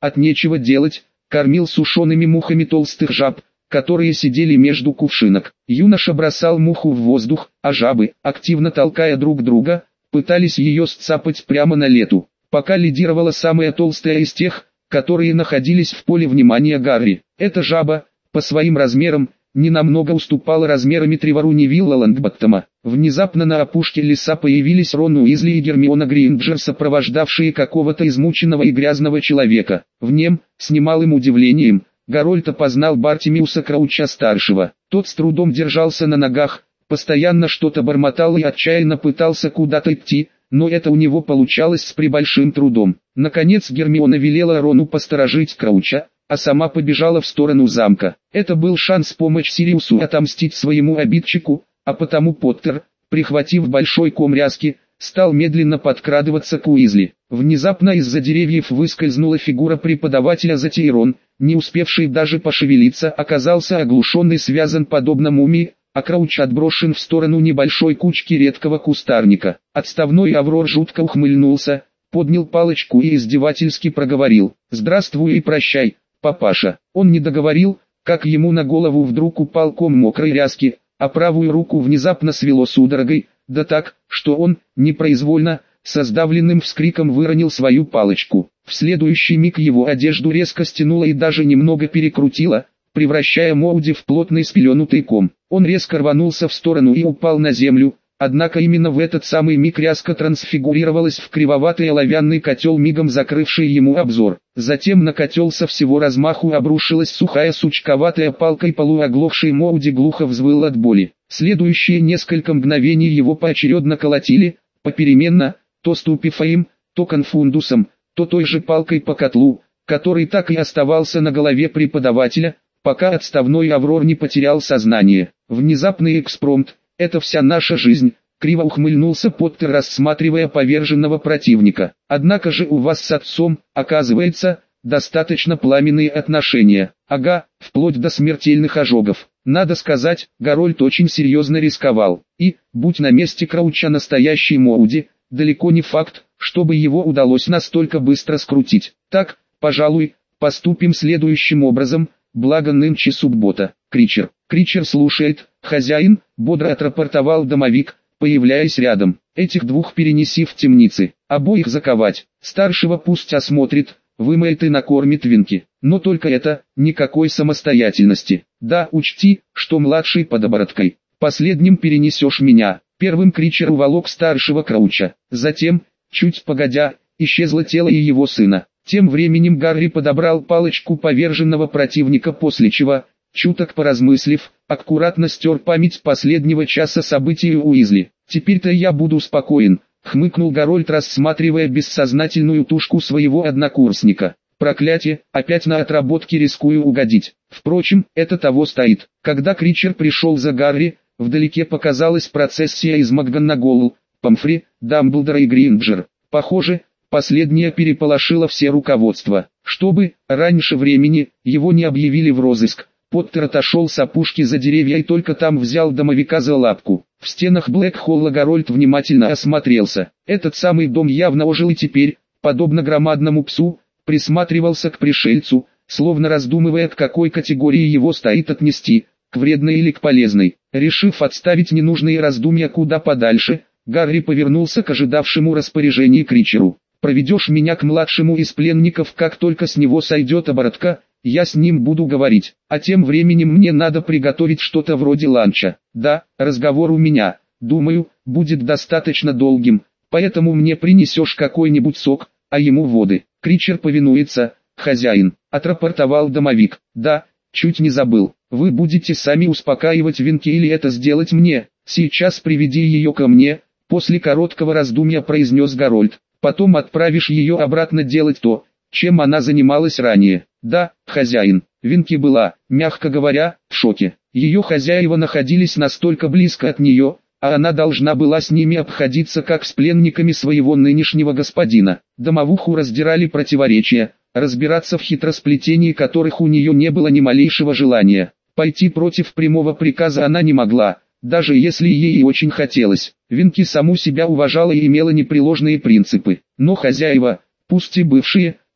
от нечего делать, кормил сушеными мухами толстых жаб, которые сидели между кувшинок. Юноша бросал муху в воздух, а жабы, активно толкая друг друга, пытались ее сцапать прямо на лету. Пока лидировала самая толстая из тех, которые находились в поле внимания Гарри. Эта жаба, по своим размерам, ненамного уступала размерами Тревору Невилла Лонгботтома. Внезапно на опушке леса появились Рон Уизли и Гермиона Грейнджер, сопровождавшие какого-то измученного и грязного человека. В нем, с немалым удивлением, Гарольд опознал Бартимиуса Крауча-старшего. Тот с трудом держался на ногах, постоянно что-то бормотал и отчаянно пытался куда-то идти, но это у него получалось с пребольшим трудом. Наконец Гермиона велела Рону посторожить Крауча, а сама побежала в сторону замка. Это был шанс помочь Сириусу отомстить своему обидчику, а потому Поттер, прихватив большой ком ряски, стал медленно подкрадываться к Уизли. Внезапно из-за деревьев выскользнула фигура преподавателя, затем Рон, не успевший даже пошевелиться, оказался оглушен и связан подобно мумии, а Крауч отброшен в сторону небольшой кучки редкого кустарника. Отставной Аврор жутко ухмыльнулся, поднял палочку и издевательски проговорил: «Здравствуй и прощай, папаша». Он не договорил, как ему на голову вдруг упал ком мокрой ряски, а правую руку внезапно свело судорогой, да так, что он, непроизвольно, со сдавленным вскриком выронил свою палочку. В следующий миг его одежду резко стянуло и даже немного перекрутило, превращая Моуди в плотный спеленутый ком. Он резко рванулся в сторону и упал на землю, однако именно в этот самый миг ряска трансфигурировалась в кривоватый оловянный котел, мигом закрывший ему обзор. Затем на котел со всего размаху обрушилась сухая сучковатая палка, и полуоглохший Моуди глухо взвыл от боли. Следующие несколько мгновений его поочередно колотили, попеременно, то ступифаем, то конфундусом, то той же палкой по котлу, который так и оставался на голове преподавателя, пока отставной Аврор не потерял сознание. Внезапный экспромт — это вся наша жизнь, криво ухмыльнулся Поттер, рассматривая поверженного противника. Однако же у вас с отцом, оказывается, достаточно пламенные отношения. Ага, вплоть до смертельных ожогов. Надо сказать, Гарольд очень серьезно рисковал. И, будь на месте Крауча настоящий Моуди, далеко не факт, чтобы его удалось настолько быстро скрутить. Так, пожалуй, поступим следующим образом, благо нынче суббота. Кричер. Кричер слушает, хозяин, бодро отрапортовал домовик, появляясь рядом. Этих двух перенеси в темницы, обоих заковать. Старшего пусть осмотрит, вымоет и накормит Винки. Но только это, никакой самостоятельности. Да, учти, что младший под обороткой. Последним перенесешь меня. Первым Кричер уволок старшего Крауча. Затем, чуть погодя, исчезло тело и его сына. Тем временем Гарри подобрал палочку поверженного противника, после чего, чуток поразмыслив, аккуратно стер память последнего часа событий Уизли. «Теперь-то я буду спокоен», — хмыкнул Гарольд, рассматривая бессознательную тушку своего однокурсника. «Проклятие, опять на отработке рискую угодить. Впрочем, это того стоит». Когда Кричер пришел за Гарри, вдалеке показалась процессия из МакГонагall, Помфри, Дамблдора и Гринджер. Похоже, последняя переполошила все руководство. Чтобы, раньше времени, его не объявили в розыск, Поттер отошел с опушки за деревья и только там взял домовика за лапку. В стенах Блэкхолла Гарольд внимательно осмотрелся. Этот самый дом явно ожил и теперь, подобно громадному псу, присматривался к пришельцу, словно раздумывая, к какой категории его стоит отнести, к вредной или к полезной. Решив отставить ненужные раздумья куда подальше, Гарри повернулся к ожидавшему распоряжений Кричеру. «Проведешь меня к младшему из пленников, как только с него сойдет оборотка, я с ним буду говорить, а тем временем мне надо приготовить что-то вроде ланча. Да, разговор у меня, думаю, будет достаточно долгим, поэтому мне принесешь какой-нибудь сок, а ему воды». Кричер повинуется, хозяин, отрапортовал домовик. «Да, чуть не забыл, вы будете сами успокаивать Винки или это сделать мне? Сейчас приведи ее ко мне», после короткого раздумья произнес Гарольд. «Потом отправишь ее обратно делать то, чем она занималась ранее». «Да, хозяин». Винки была, мягко говоря, в шоке. Ее хозяева находились настолько близко от нее, а она должна была с ними обходиться как с пленниками своего нынешнего господина. Домовуху раздирали противоречия, разбираться в хитросплетении которых у нее не было ни малейшего желания. Пойти против прямого приказа она не могла, даже если ей и очень хотелось. Винки саму себя уважала и имела непреложные принципы. Но хозяева, пусть и бывшие,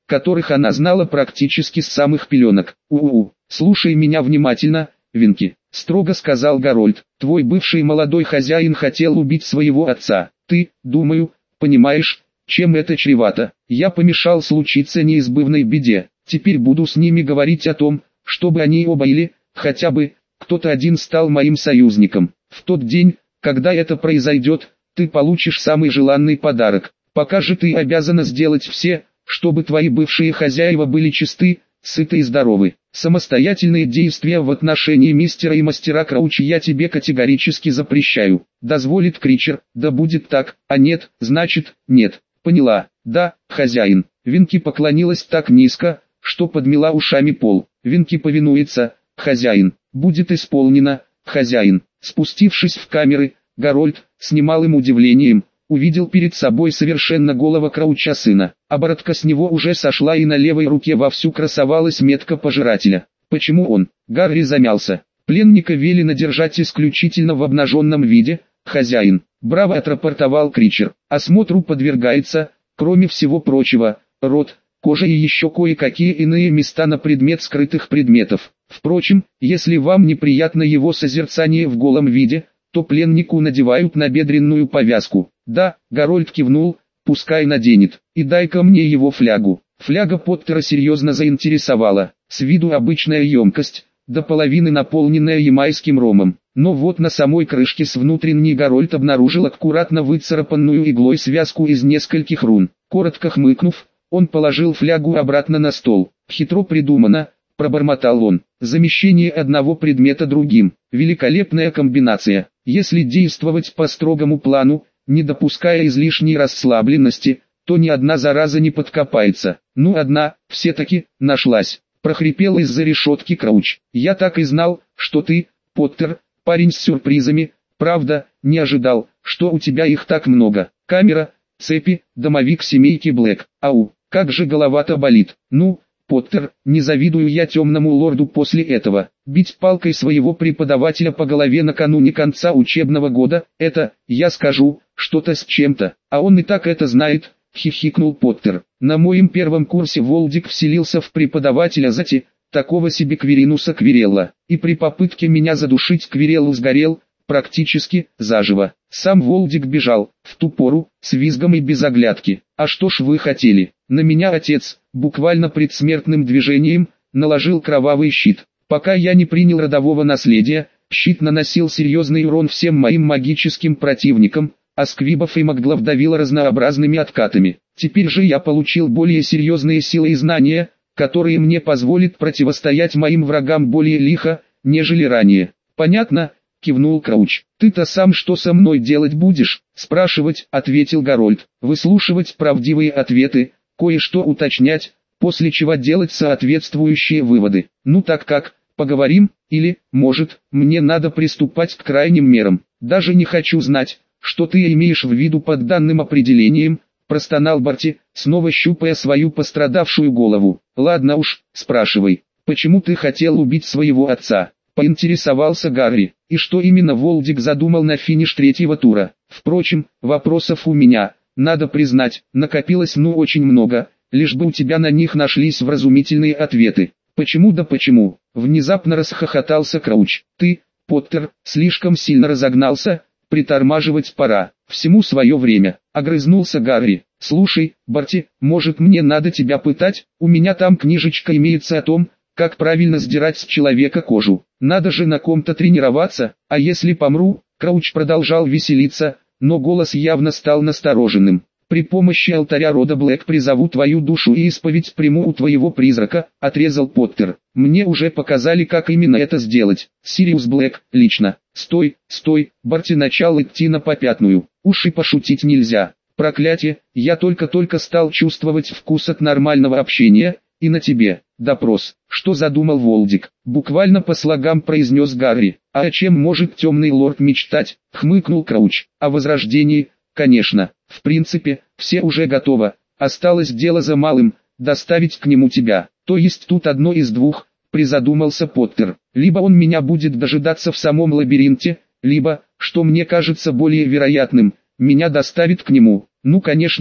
которых она знала практически с самых пеленок. Слушай меня внимательно, Винки, строго сказал Гарольд. Твой бывший молодой хозяин хотел убить своего отца. Ты, думаю, понимаешь, чем это чревато. Я помешал случиться неизбывной беде. Теперь буду с ними говорить о том, чтобы они оба или, хотя бы, кто-то один стал моим союзником. В тот день, когда это произойдет, ты получишь самый желанный подарок. Пока же ты обязана сделать все, чтобы твои бывшие хозяева были чисты, сыты и здоровы. Самостоятельные действия в отношении мистера и мастера Краучи я тебе категорически запрещаю. Дозволит Кричер, да будет так, а нет, значит, нет. Поняла, да, хозяин. Винки поклонилась так низко, что подмела ушами пол. Винки повинуется, хозяин. Будет исполнено, хозяин. Спустившись в камеры, Гарольд, с немалым удивлением, увидел перед собой совершенно голого Крауча сына. Оборотка с него уже сошла, и на левой руке вовсю красовалась метка пожирателя. Почему он? Гарри замялся. Пленника велено держать исключительно в обнаженном виде, хозяин. Браво отрапортовал Кричер. Осмотру подвергается, кроме всего прочего, рот, кожа и еще кое-какие иные места на предмет скрытых предметов. Впрочем, если вам неприятно его созерцание в голом виде, то пленнику надевают набедренную повязку. Да, Гарольд кивнул, пускай наденет. И дай-ка мне его флягу. Фляга Поттера серьезно заинтересовала. С виду обычная емкость, до половины наполненная ямайским ромом. Но вот на самой крышке с внутренней Гарольд обнаружил аккуратно выцарапанную иглой связку из нескольких рун. Коротко хмыкнув, он положил флягу обратно на стол. Хитро придумано, пробормотал он. Замещение одного предмета другим. Великолепная комбинация. Если действовать по строгому плану, не допуская излишней расслабленности, то ни одна зараза не подкопается. Ну одна, все-таки, нашлась. Прохрипел из-за решетки Крауч. Я так и знал, что ты, Поттер, парень с сюрпризами. Правда, не ожидал, что у тебя их так много. Камера, цепи, домовик семейки Блэк. Ау, как же голова-то болит. Ну, Поттер, не завидую я темному лорду после этого. Бить палкой своего преподавателя по голове накануне конца учебного года, это, я скажу, что-то с чем-то. А он и так это знает, хихикнул Поттер. На моем первом курсе Волдик вселился в преподавателя Зати, такого себе Квиринуса Квирелла, и при попытке меня задушить Квиреллу сгорел, практически, заживо. Сам Волдик бежал, в ту пору, с визгом и без оглядки. А что ж вы хотели? На меня отец, буквально предсмертным движением, наложил кровавый щит. Пока я не принял родового наследия, щит наносил серьезный урон всем моим магическим противникам, а Сквибов и Маглов давило разнообразными откатами. Теперь же я получил более серьезные силы и знания, которые мне позволят противостоять моим врагам более лихо, нежели ранее. Понятно? Кивнул Крауч. Ты-то сам что со мной делать будешь? Спрашивать, ответил Гарольд. Выслушивать правдивые ответы, кое-что уточнять, после чего делать соответствующие выводы. Ну так как, поговорим, или, может, мне надо приступать к крайним мерам. Даже не хочу знать, что ты имеешь в виду под данным определением, простонал Барти, снова щупая свою пострадавшую голову. Ладно уж, спрашивай, почему ты хотел убить своего отца? Поинтересовался Гарри. И что именно Волдик задумал на финиш третьего тура? Впрочем, вопросов у меня, надо признать, накопилось очень много, лишь бы у тебя на них нашлись вразумительные ответы. Почему да почему? Внезапно расхохотался Крауч. Ты, Поттер, слишком сильно разогнался, притормаживать пора. Всему свое время. Огрызнулся Гарри. Слушай, Барти, может мне надо тебя пытать? У меня там книжечка имеется о том, как правильно сдирать с человека кожу. Надо же на ком-то тренироваться, а если помру? Крауч продолжал веселиться, но голос явно стал настороженным. При помощи алтаря рода Блэк призову твою душу и исповедь приму у твоего призрака, отрезал Поттер. Мне уже показали, как именно это сделать. Сириус Блэк, лично. Стой, Барти начал идти на попятную. Уж и пошутить нельзя. Проклятие, я только-только стал чувствовать вкус от нормального общения, и на тебе. Допрос. Что задумал Волдик? Буквально по слогам произнес Гарри. А о чем может темный лорд мечтать? Хмыкнул Крауч. О возрождении, конечно. В принципе, все уже готово. Осталось дело за малым, доставить к нему тебя. То есть тут одно из двух, призадумался Поттер. Либо он меня будет дожидаться в самом лабиринте, либо, что мне кажется более вероятным, меня доставит к нему. Ну конечно же,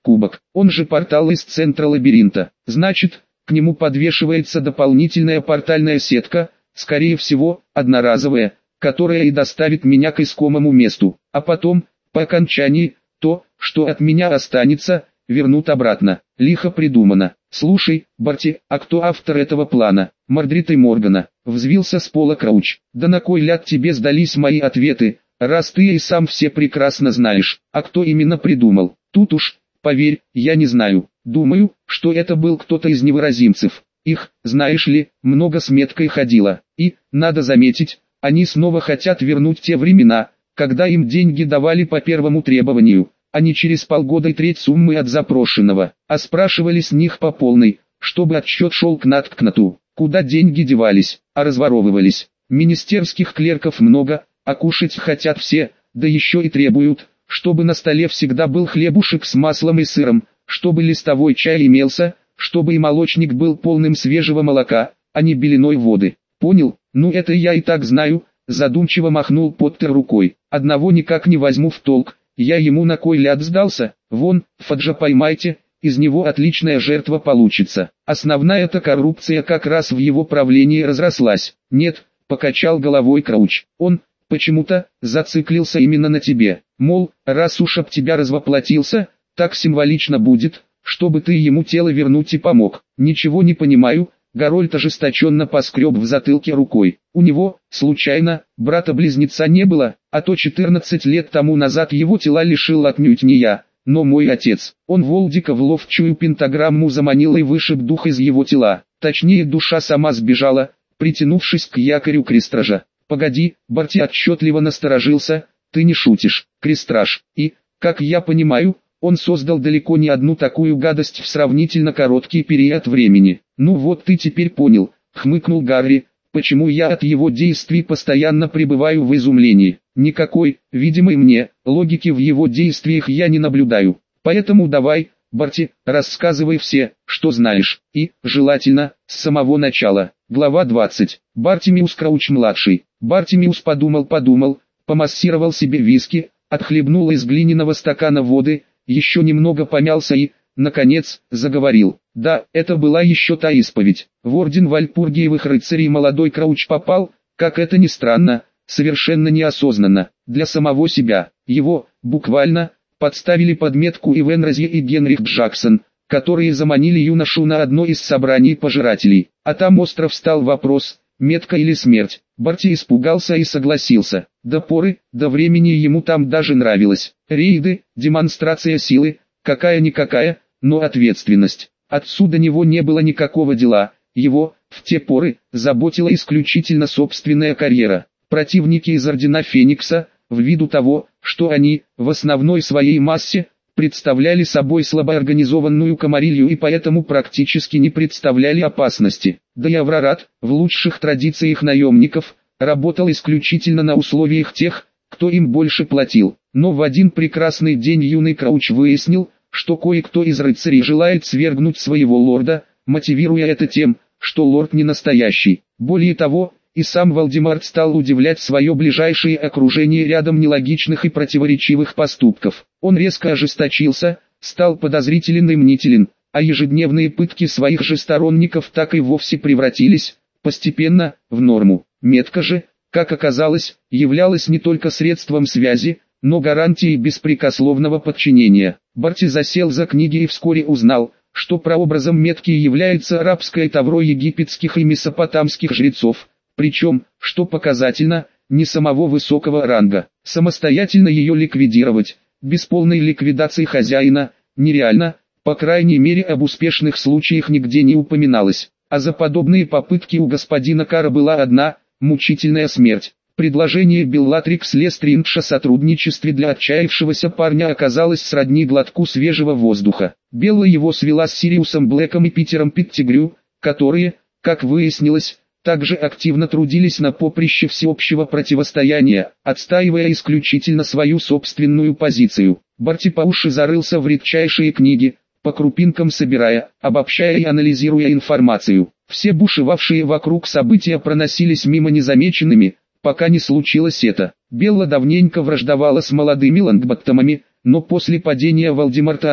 кубок, он же портал из центра лабиринта. Значит, к нему подвешивается дополнительная портальная сетка, скорее всего, одноразовая, которая и доставит меня к искомому месту, а потом, по окончании, то, что от меня останется, вернут обратно. Лихо придумано. Слушай, Барти, а кто автор этого плана? Мордрид и Моргана. Взвился с пола Крауч. Да на кой ляд тебе сдались мои ответы, раз ты и сам все прекрасно знаешь. А кто именно придумал? Тут уж, поверь, я не знаю. Думаю, что это был кто-то из невыразимцев. Их, знаешь ли, много с меткой ходило. И, надо заметить, они снова хотят вернуть те времена, когда им деньги давали по первому требованию, а не через полгода и треть суммы от запрошенного, а спрашивали с них по полной, чтобы отсчет шел к наткнату. Куда деньги девались, а разворовывались. Министерских клерков много, а кушать хотят все, да еще и требуют, чтобы на столе всегда был хлебушек с маслом и сыром, чтобы листовой чай имелся, чтобы и молочник был полным свежего молока, а не беленой воды. Понял? Ну это я и так знаю, задумчиво махнул Поттер рукой. Одного никак не возьму в толк, я ему на кой ляд сдался, вон, Фаджа поймайте, из него отличная жертва получится. Основная-то коррупция как раз в его правлении разрослась. Нет, покачал головой Крауч, он, почему-то, зациклился именно на тебе. Мол, раз уж об тебя развоплотился, так символично будет, чтобы ты ему тело вернуть и помог. Ничего не понимаю. Гарольд ожесточенно поскреб в затылке рукой. У него, случайно, брата-близнеца не было, а то 14 лет тому назад его тела лишил отнюдь не я, но мой отец. Он Волдика в ловчую пентаграмму заманил и вышиб дух из его тела. Точнее, душа сама сбежала, притянувшись к якорю крестража. Погоди, Барти отчетливо насторожился, ты не шутишь, крестраж. И, как я понимаю, он создал далеко не одну такую гадость в сравнительно короткий период времени. Ну вот ты теперь понял, хмыкнул Гарри, почему я от его действий постоянно пребываю в изумлении. Никакой, видимой мне, логики в его действиях я не наблюдаю. Поэтому давай, Барти, рассказывай все, что знаешь, и, желательно, с самого начала. Глава 20. Бартимиус Крауч-младший. Бартимиус подумал, помассировал себе виски, отхлебнул из глиняного стакана воды, еще немного помялся и, наконец, заговорил. Да, это была еще та исповедь. В орден Вальпургиевых рыцарей молодой Крауч попал, как это ни странно, совершенно неосознанно, для самого себя. Его, буквально, подставили под метку Ивен Розье и Генрих Джексон, которые заманили юношу на одно из собраний пожирателей. А там остро встал вопрос, метка или смерть. Барти испугался и согласился. До поры, до времени ему там даже нравилось. Рейды, демонстрация силы, какая-никакая, но ответственность. Отсюда него не было никакого дела, его, в те поры, заботила исключительно собственная карьера. Противники из Ордена Феникса, ввиду того, что они, в основной своей массе, представляли собой слабоорганизованную комарилью и поэтому практически не представляли опасности. Да и Аврорат, в лучших традициях наемников, работал исключительно на условиях тех, кто им больше платил. Но в один прекрасный день юный Крауч выяснил, что кое-кто из рыцарей желает свергнуть своего лорда, мотивируя это тем, что лорд не настоящий. Более того, и сам Волдемарт стал удивлять свое ближайшее окружение рядом нелогичных и противоречивых поступков. Он резко ожесточился, стал подозрителен и мнителен, а ежедневные пытки своих же сторонников так и вовсе превратились, постепенно, в норму. Метка же, как оказалось, являлась не только средством связи, но гарантией беспрекословного подчинения. Барти засел за книги и вскоре узнал, что прообразом метки является арабское тавро египетских и месопотамских жрецов, причем, что показательно, не самого высокого ранга. Самостоятельно ее ликвидировать, без полной ликвидации хозяина, нереально, по крайней мере об успешных случаях нигде не упоминалось, а за подобные попытки у господина кара была одна, мучительная смерть. Предложение Беллатрикс Лестринж о сотрудничестве для отчаявшегося парня оказалось сродни глотку свежего воздуха. Белла его свела с Сириусом Блэком и Питером Петтигрю, которые, как выяснилось, также активно трудились на поприще всеобщего противостояния, отстаивая исключительно свою собственную позицию. Барти по уши зарылся в редчайшие книги, по крупинкам собирая, обобщая и анализируя информацию. Все бушевавшие вокруг события проносились мимо незамеченными, пока не случилось это. Белла давненько враждовала с молодыми Лонгботтомами, но после падения Волдемарта она,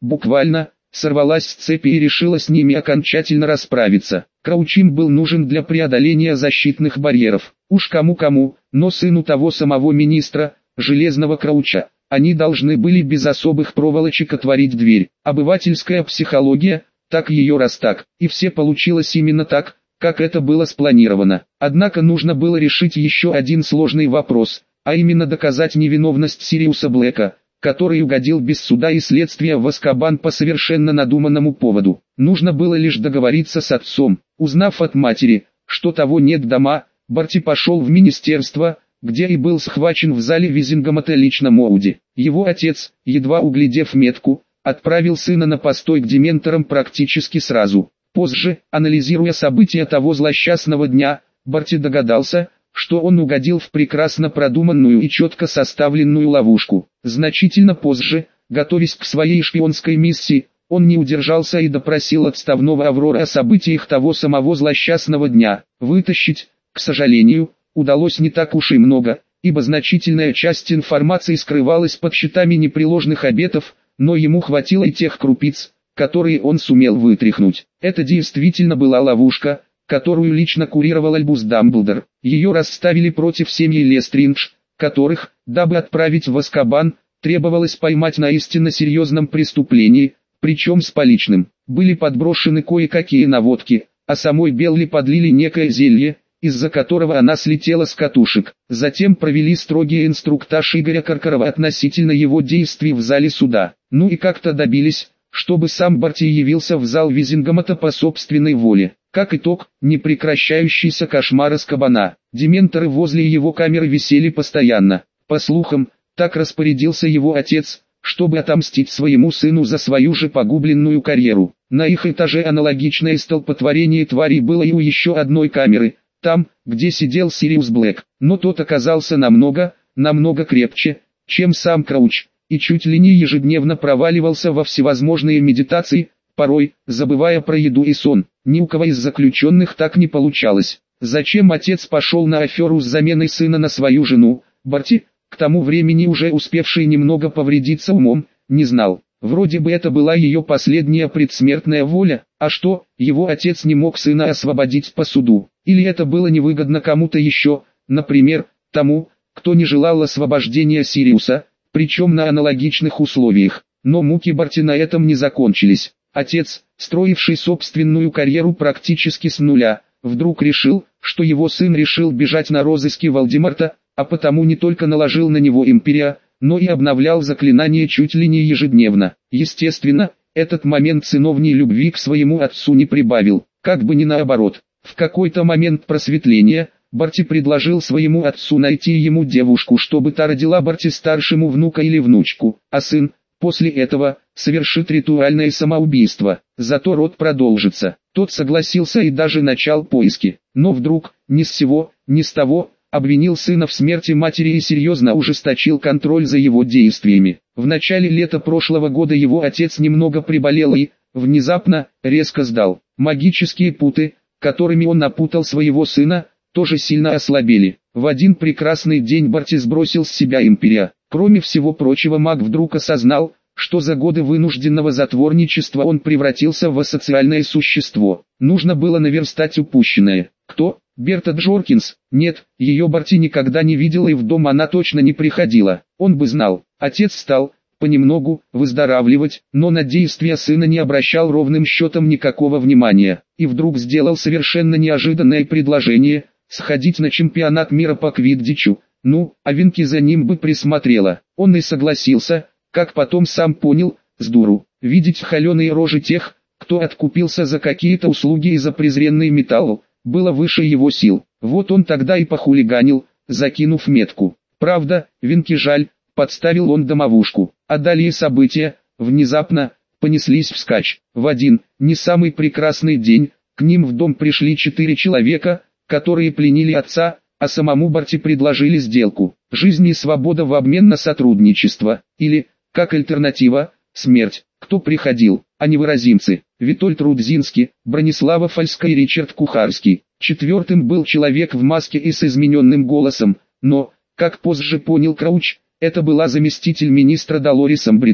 буквально, сорвалась с цепи и решила с ними окончательно расправиться. Крауч им был нужен для преодоления защитных барьеров. Уж кому-кому, но сыну того самого министра, Железного Крауча, они должны были без особых проволочек отворить дверь. Обывательская психология, так ее раз так, и все получилось именно так, как это было спланировано. Однако нужно было решить еще один сложный вопрос, а именно доказать невиновность Сириуса Блэка, который угодил без суда и следствия в Азкабан по совершенно надуманному поводу. Нужно было лишь договориться с отцом. Узнав от матери, что того нет дома, Барти пошел в министерство, где и был схвачен в зале Визингамата лично Моуди. Его отец, едва углядев метку, отправил сына на постой к дементорам практически сразу. Позже, анализируя события того злосчастного дня, Барти догадался, что он угодил в прекрасно продуманную и четко составленную ловушку. Значительно позже, готовясь к своей шпионской миссии, он не удержался и допросил отставного Аврора о событиях того самого злосчастного дня. Вытащить, к сожалению, удалось не так уж и много, ибо значительная часть информации скрывалась под щитами непреложных обетов, но ему хватило и тех крупиц, которые он сумел вытряхнуть. Это действительно была ловушка, которую лично курировал Альбус Дамблдор. Ее расставили против семьи Лестридж, которых, дабы отправить в Азкабан, требовалось поймать на истинно серьезном преступлении, причем с поличным. Были подброшены кое-какие наводки, а самой Белли подлили некое зелье, из-за которого она слетела с катушек. Затем провели строгий инструктаж Игоря Каркарова относительно его действий в зале суда. Ну и как-то добились, чтобы сам Барти явился в зал Визингамата по собственной воле. Как итог, непрекращающийся кошмар Азкабана. Дементоры возле его камеры висели постоянно. По слухам, так распорядился его отец, чтобы отомстить своему сыну за свою же погубленную карьеру. На их этаже аналогичное столпотворение тварей было и у еще одной камеры, там, где сидел Сириус Блэк. Но тот оказался намного крепче, чем сам Крауч, и чуть ли не ежедневно проваливался во всевозможные медитации, порой, забывая про еду и сон. Ни у кого из заключенных так не получалось. Зачем отец пошел на аферу с заменой сына на свою жену, Барти, к тому времени уже успевший немного повредиться умом, не знал. Вроде бы это была ее последняя предсмертная воля, а что, его отец не мог сына освободить по суду. Или это было невыгодно кому-то еще, например, тому, кто не желал освобождения Сириуса, причем на аналогичных условиях. Но муки Барти на этом не закончились. Отец, строивший собственную карьеру практически с нуля, вдруг решил, что его сын решил бежать на розыски Волдеморта, а потому не только наложил на него империя, но и обновлял заклинания чуть ли не ежедневно. Естественно, этот момент сыновней любви к своему отцу не прибавил, как бы ни наоборот. В какой-то момент просветления, Барти предложил своему отцу найти ему девушку, чтобы та родила Барти старшему внука или внучку, а сын, после этого, совершит ритуальное самоубийство, зато род продолжится. Тот согласился и даже начал поиски, но вдруг, ни с сего, ни с того, обвинил сына в смерти матери и серьезно ужесточил контроль за его действиями. В начале лета прошлого года его отец немного приболел и, внезапно, резко сдал. Магические путы, которыми он напутал своего сына, тоже сильно ослабели. В один прекрасный день Барти сбросил с себя империя. Кроме всего прочего, маг вдруг осознал, что за годы вынужденного затворничества он превратился в асоциальное существо. Нужно было наверстать упущенное. Кто? Берта Джоркинс? Нет, ее Барти никогда не видел и в дом она точно не приходила. Он бы знал. Отец стал, понемногу, выздоравливать, но на действия сына не обращал ровным счетом никакого внимания. И вдруг сделал совершенно неожиданное предложение – сходить на чемпионат мира по квиддичу. Ну, а Винки за ним бы присмотрела. Он и согласился, как потом сам понял, с дуру. Видеть холеные рожи тех, кто откупился за какие-то услуги и за презренный металл, было выше его сил. Вот он тогда и похулиганил, закинув метку. Правда, Винки жаль, подставил он домовушку. А далее события, внезапно, понеслись вскачь. В один, не самый прекрасный день, к ним в дом пришли 4 человека, которые пленили отца, а самому Барти предложили сделку. Жизнь и свобода в обмен на сотрудничество. Или, как альтернатива, смерть. Кто приходил? А невыразимцы. Витольд Рудзинский, Бронислава Фальска и Ричард Кухарский. Четвертым был человек в маске и с измененным голосом, но, как позже понял Крауч, это была заместитель министра Долорес Амбридж.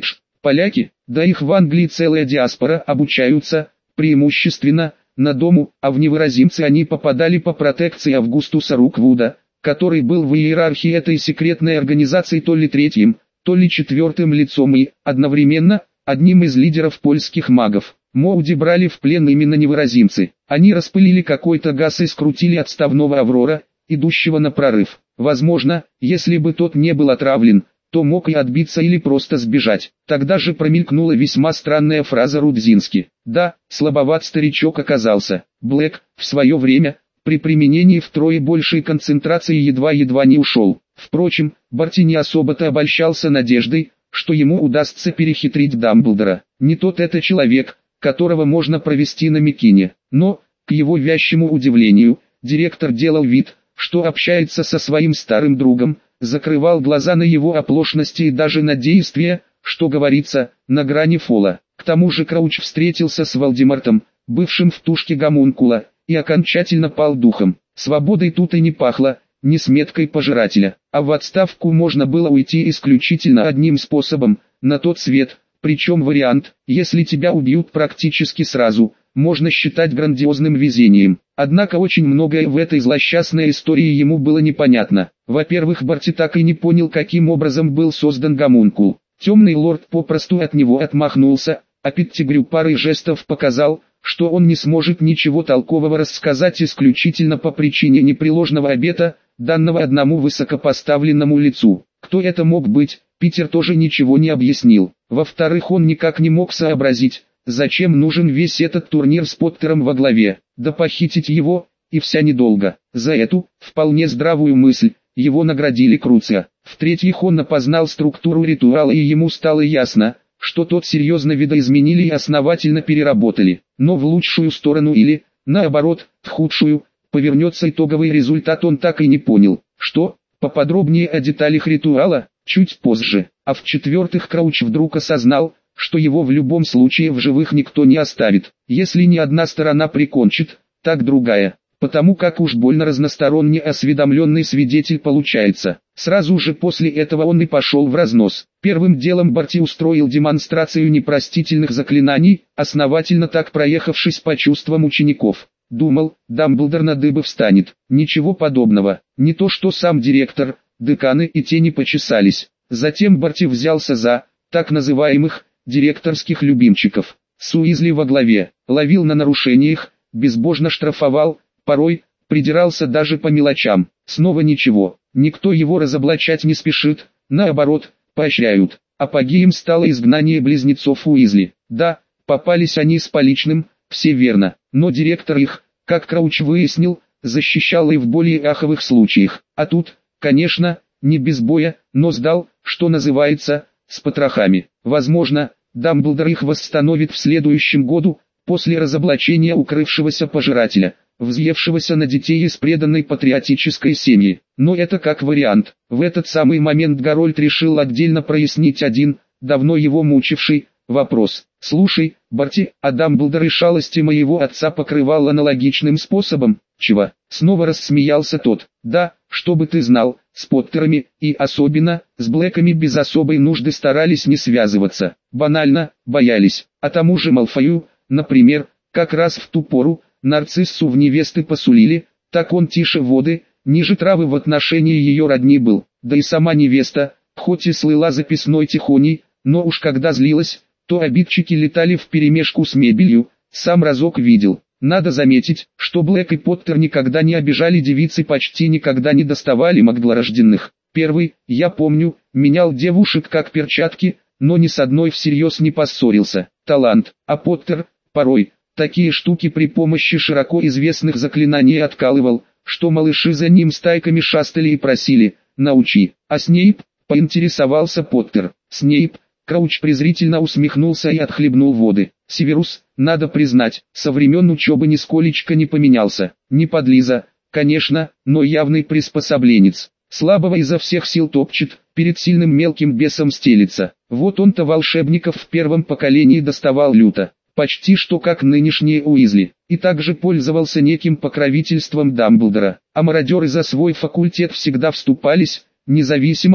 Поляки, да их в Англии целая диаспора, обучаются, преимущественно, на дому, а в невыразимцы они попадали по протекции Августуса Руквуда, который был в иерархии этой секретной организации то ли третьим, то ли четвертым лицом и, одновременно, одним из лидеров польских магов. Моуди брали в плен именно невыразимцы. Они распылили какой-то газ и скрутили отставного Аврора, идущего на прорыв. Возможно, если бы тот не был отравлен, то мог и отбиться или просто сбежать. Тогда же промелькнула весьма странная фраза Рудзински. Да, слабоват старичок оказался. Блэк, в свое время, при применении втрое большей концентрации едва-едва не ушел. Впрочем, Барти не особо-то обольщался надеждой, что ему удастся перехитрить Дамблдора. Не тот это человек, которого можно провести на Микине. Но, к его вящему удивлению, директор делал вид, что общается со своим старым другом, закрывал глаза на его оплошности и даже на действия, что говорится, на грани фола. К тому же Крауч встретился с Волдемортом, бывшим в тушке гомункула, и окончательно пал духом. Свободой тут и не пахло, не с меткой пожирателя, а в отставку можно было уйти исключительно одним способом, на тот свет, причем вариант, если тебя убьют практически сразу, можно считать грандиозным везением. Однако очень многое в этой злосчастной истории ему было непонятно. Во-первых, Барти так и не понял, каким образом был создан гомункул. Темный лорд попросту от него отмахнулся, а Петтигрю парой жестов показал, что он не сможет ничего толкового рассказать исключительно по причине непреложного обета, данного одному высокопоставленному лицу. Кто это мог быть, Питер тоже ничего не объяснил. Во-вторых, он никак не мог сообразить, зачем нужен весь этот турнир с Поттером во главе, да похитить его, и вся недолго. За эту, вполне здравую мысль, его наградили Круция. В-третьих, он опознал структуру ритуала и ему стало ясно, что тот серьезно видоизменили и основательно переработали, но в лучшую сторону или, наоборот, в худшую, повернется итоговый результат он так и не понял. Что, поподробнее о деталях ритуала, чуть позже. А в-четвертых, Крауч вдруг осознал, что его в любом случае в живых никто не оставит. Если не одна сторона прикончит, так другая. Потому как уж больно разносторонне осведомленный свидетель получается. Сразу же после этого он и пошел в разнос. Первым делом Барти устроил демонстрацию непростительных заклинаний, основательно так проехавшись по чувствам учеников. Думал, Дамблдор на дыбы встанет. Ничего подобного. Не то что сам директор, деканы и те не почесались. Затем Барти взялся за, так называемых, директорских любимчиков. С Уизли во главе, ловил на нарушениях, безбожно штрафовал, порой, придирался даже по мелочам. Снова ничего, никто его разоблачать не спешит, наоборот, поощряют. Апогеем стало изгнание близнецов Уизли. Да, попались они с поличным, все верно, но директор их, как Крауч выяснил, защищал и в более аховых случаях. А тут, конечно, не без боя, но сдал, что называется, с потрохами. Возможно, Дамблдор их восстановит в следующем году, после разоблачения укрывшегося пожирателя, взъевшегося на детей из преданной патриотической семьи. Но это как вариант. В этот самый момент Гарольд решил отдельно прояснить один, давно его мучивший, вопрос. «Слушай, Барти, а Дамблдор и шалости моего отца покрывал аналогичным способом?» «Чего?» Снова рассмеялся тот. «Да, чтобы ты знал, с Поттерами, и особенно, с Блэками без особой нужды старались не связываться. Банально, боялись. А тому же Малфою, например, как раз в ту пору, нарциссу в невесты посулили, так он тише воды, ниже травы в отношении ее родни был. Да и сама невеста, хоть и слыла записной тихоней, но уж когда злилась, то обидчики летали вперемешку с мебелью, сам разок видел. Надо заметить, что Блэк и Поттер никогда не обижали девиц и почти никогда не доставали маглорожденных. Первый, я помню, менял девушек как перчатки, но ни с одной всерьез не поссорился. Талант. А Поттер, порой, такие штуки при помощи широко известных заклинаний откалывал, что малыши за ним стайками шастали и просили: «Научи». А Снейп, поинтересовался Поттер. Снейп, Крауч презрительно усмехнулся и отхлебнул воды. Северус, надо признать, со времен учебы нисколечко не поменялся. Не подлиза, конечно, но явный приспособленец. Слабого изо всех сил топчет, перед сильным мелким бесом стелится. Вот он-то волшебников в первом поколении доставал люто, почти что как нынешние Уизли, и также пользовался неким покровительством Дамблдора. А мародеры за свой факультет всегда вступались, независимо,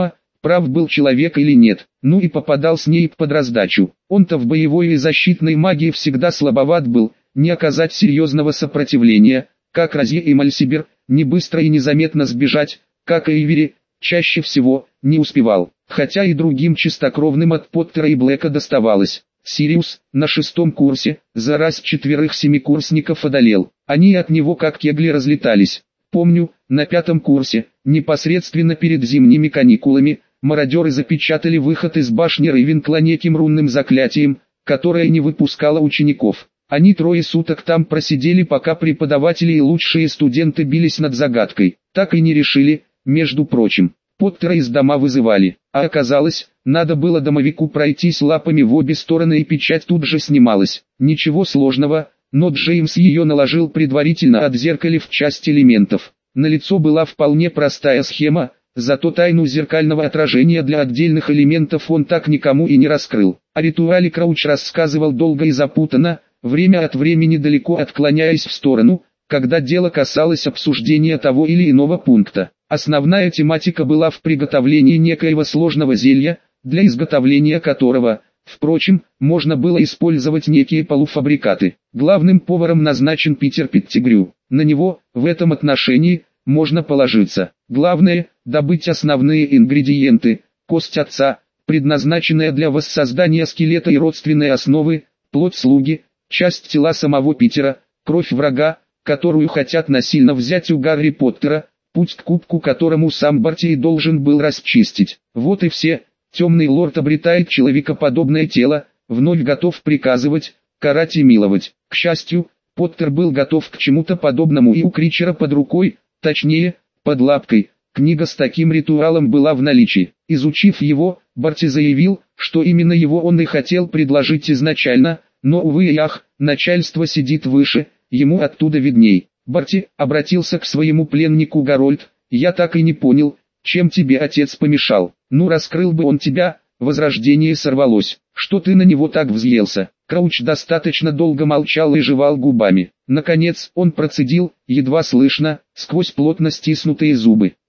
прав был человек или нет, ну и попадал с ней под раздачу. Он-то в боевой и защитной магии всегда слабоват был, не оказать серьезного сопротивления, как Рози и Мальсибер, не быстро и незаметно сбежать, как Эйвери, чаще всего, не успевал, хотя и другим чистокровным от Поттера и Блэка доставалось. Сириус, на 6-м курсе, за раз 4 семикурсников одолел, они от него как кегли разлетались. Помню, на 5-м курсе, непосредственно перед зимними каникулами, мародеры запечатали выход из башни Рейвенкла неким рунным заклятием, которое не выпускало учеников. Они 3 суток там просидели, пока преподаватели и лучшие студенты бились над загадкой. Так и не решили, между прочим. Поттера из дома вызывали, а оказалось, надо было домовику пройтись лапами в обе стороны и печать тут же снималась. Ничего сложного, но Джеймс ее наложил предварительно, отзеркалив часть элементов. На лицо была вполне простая схема, зато тайну зеркального отражения для отдельных элементов он так никому и не раскрыл. О ритуале Крауч рассказывал долго и запутанно, время от времени далеко отклоняясь в сторону, когда дело касалось обсуждения того или иного пункта. Основная тематика была в приготовлении некоего сложного зелья, для изготовления которого, впрочем, можно было использовать некие полуфабрикаты. Главным поваром назначен Питер Петтигрю. На него, в этом отношении, можно положиться. Главное – добыть основные ингредиенты, кость отца, предназначенная для воссоздания скелета и родственной основы, плоть слуги, часть тела самого Питера, кровь врага, которую хотят насильно взять у Гарри Поттера, путь к кубку которому сам Барти должен был расчистить. Вот и все. Темный лорд обретает человекоподобное тело, вновь готов приказывать, карать и миловать. К счастью, Поттер был готов к чему-то подобному и у Кричера под рукой, точнее, под лапкой. Книга с таким ритуалом была в наличии. Изучив его, Барти заявил, что именно его он и хотел предложить изначально, но увы и ах, начальство сидит выше, ему оттуда видней. Барти обратился к своему пленнику Гарольд: «Я так и не понял, чем тебе отец помешал? Ну раскрыл бы он тебя». Возрождение сорвалось. «Что ты на него так взъелся?» Крауч достаточно долго молчал и жевал губами. Наконец он процедил, едва слышно, сквозь плотно стиснутые зубы: